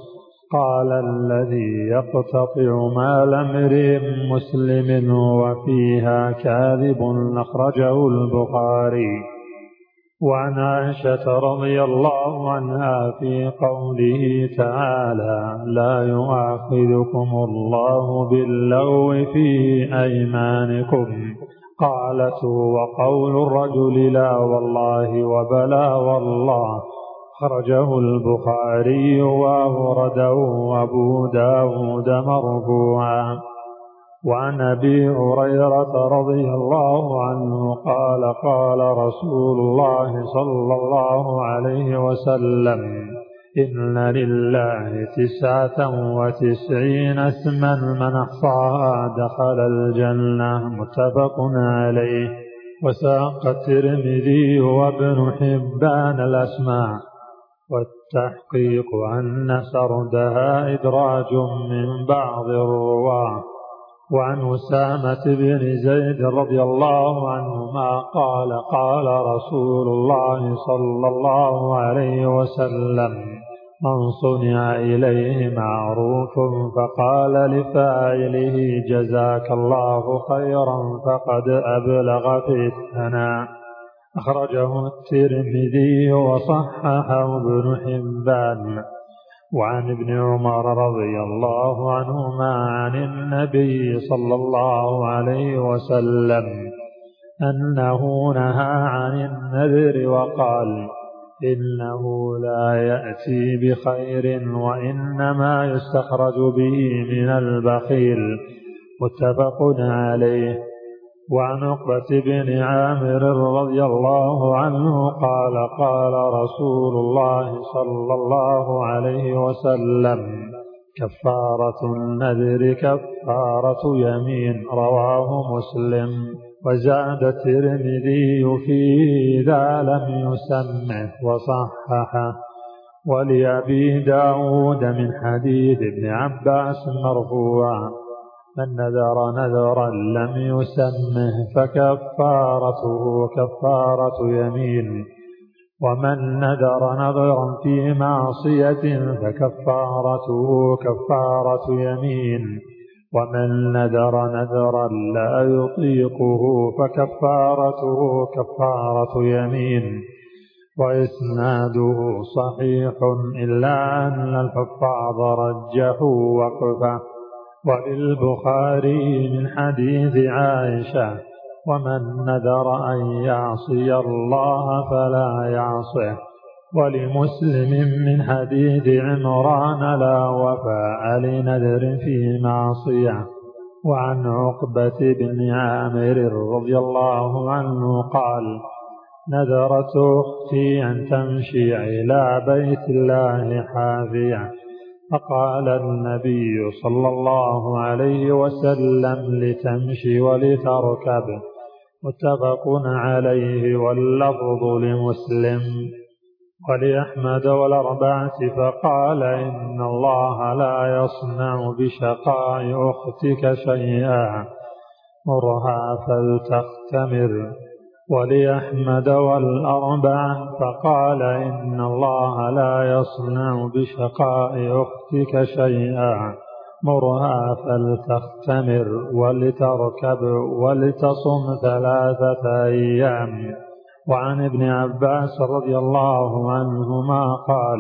قال: الذي يقتطع مال امرئ مسلم وفيها كاذب أخرجه البخاري. وعن عائشة رضي الله عنها في قوله تعالى: لا يؤاخذكم الله باللغو في أيمانكم، قالت: وقول الرجل لا والله وبلا والله، خرجه البخاري وأورده أبو داود مرفوعا. وعن أبي هريرة رضي الله عنه قال: قال رسول الله صلى الله عليه وسلم: إن لله تسعة وتسعين اسما من أحصاها دخل الجنة، متفق عليه. وساق الترمذي وابن حبان الأسماء، والتحقيق أن سردها إدراج من بعض الرواة. وعن أسامة بن زيد رضي الله عنهما قال: قال رسول الله صلى الله عليه وسلم: من صنع إليه معروف فقال لفاعله جزاك الله خيرا فقد أبلغ في الثناء، أخرجه الترمذي وصححه ابن حبان. وعن ابن عمر رضي الله عنهما عن النبي صلى الله عليه وسلم أنه نهى عن النذر وقال: إنه لا يأتي بخير وإنما يستخرج به من البخيل، متفق عليه. وعن عقبة بن عامر رضي الله عنه قال: قال رسول الله صلى الله عليه وسلم: كفارة النذر كفارة يمين، رواه مسلم. وزاد الترمذي في ذا لم يسمه وصححه. ولأبي داود من حديث ابن عباس مرفوعا: من نذر نذرا لم يسمه فكفارته كفارة يمين، ومن نذر نذرا في معصية فكفارته كفارة يمين، ومن نذر نذرا لا يطيقه فكفارته كفارة يمين. وإسناده صحيح إلا أن الحفاظ رجحوا وقفه. وللبخاري من حديث عائشة: ومن نذر أن يعصي الله فلا يعصه. ولمسلم من حديث عمران: لا وفاء لنذر في معصية. وعن عقبة بن عامر رضي الله عنه قال: نذرت أختي أن تمشي إلى بيت الله حافية، فقال النبي صلى الله عليه وسلم: لتمشي ولتركب، متفق عليه. واللفظ لمسلم. ولأحمد والأربعة فقال: إن الله لا يصنع بشقاء أختك شيئا، مرها فلتختمر. ولأحمد والأربعة فقال: إن الله لا يصنع بشقاء أختك شيئا، مرها فلتختمر ولتركب ولتصم ثلاثة أيام. وعن ابن عباس رضي الله عنهما قال: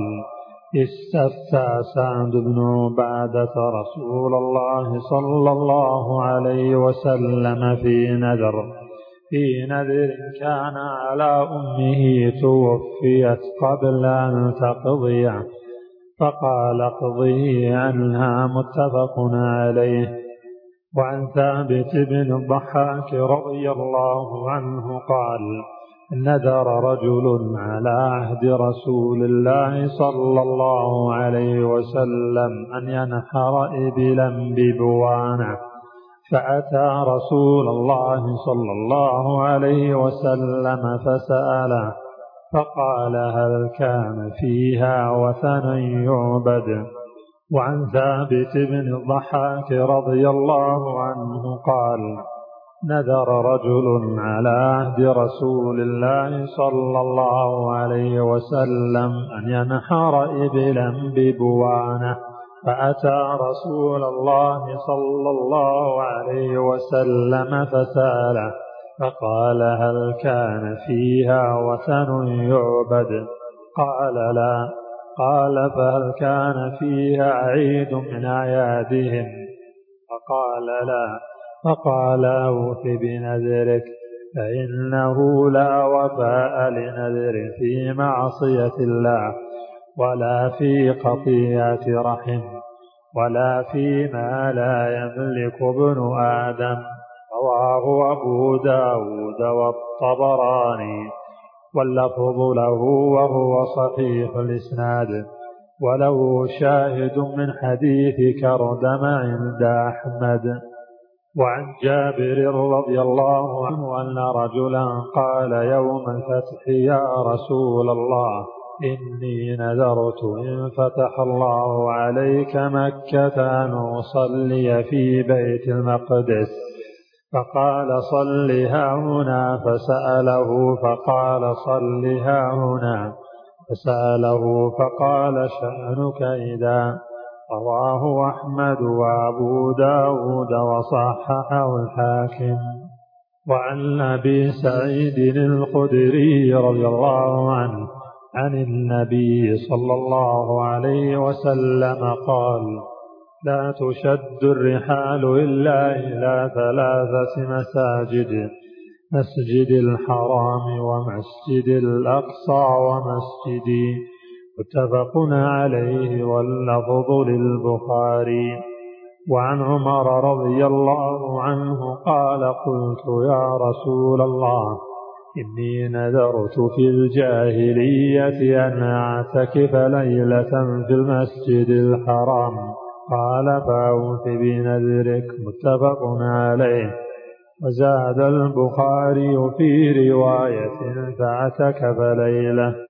استفتى سعد بن عبادة رسول الله صلى الله عليه وسلم في نذر في نذر كان على أمه توفيت قبل أن تقضيه، فقال: اقضيه عنها، متفق عليه. وعن ثابت بن الضحاك رضي الله عنه قال: نذر رجل على عهد رسول الله صلى الله عليه وسلم أن ينحر إبلا ببوانة، فأتى رسول الله صلى الله عليه وسلم فسأله، فقال: هل كان فيها وثن يعبد؟ وعن ثابت بن الضحاك رضي الله عنه قال: نذر رجل على عهد رسول الله صلى الله عليه وسلم أن ينحر إبلا ببوانة، فأتى رسول الله صلى الله عليه وسلم فسأله فقال هل كان فيها وثن يعبد؟ قال لا. قال فهل كان فيها عيد من أعيادهم؟ فقال لا. فقال أوف بنذرك فإنه لا وفاء لنذر في معصية الله ولا في قطيعة رحم ولا فيما لا يملك ابن آدم. رواه أبو داود والطبراني واللفظ له وهو صحيح الإسناد وله شاهد من حديث كردم عند أحمد. وعن جابر رضي الله عنه أن رجلا قال يوم الفتح يا رسول الله إني نذرت إن فتح الله عليك مكة أن أصلي في بيت المقدس، فقال صلها هنا، فسأله فقال صلها هنا، فسأله فقال شأنك إذا. رواه أحمد وأبو داود وصححه الحاكم. وعن أبي سعيد الخدري رضي الله عنه عن النبي صلى الله عليه وسلم قال لا تشد الرحال إلا إلى ثلاثة مساجد: مسجد الحرام ومسجد الأقصى ومسجدي. متفق عليه واللفظ للبخاري. وعن عمر رضي الله عنه قال قلت يا رسول الله إني نذرت في الجاهلية أن أعتكف ليلة في المسجد الحرام، قال فأوف بنذرك. متفق عليه. وزاد البخاري في رواية فاعتكف ليلة.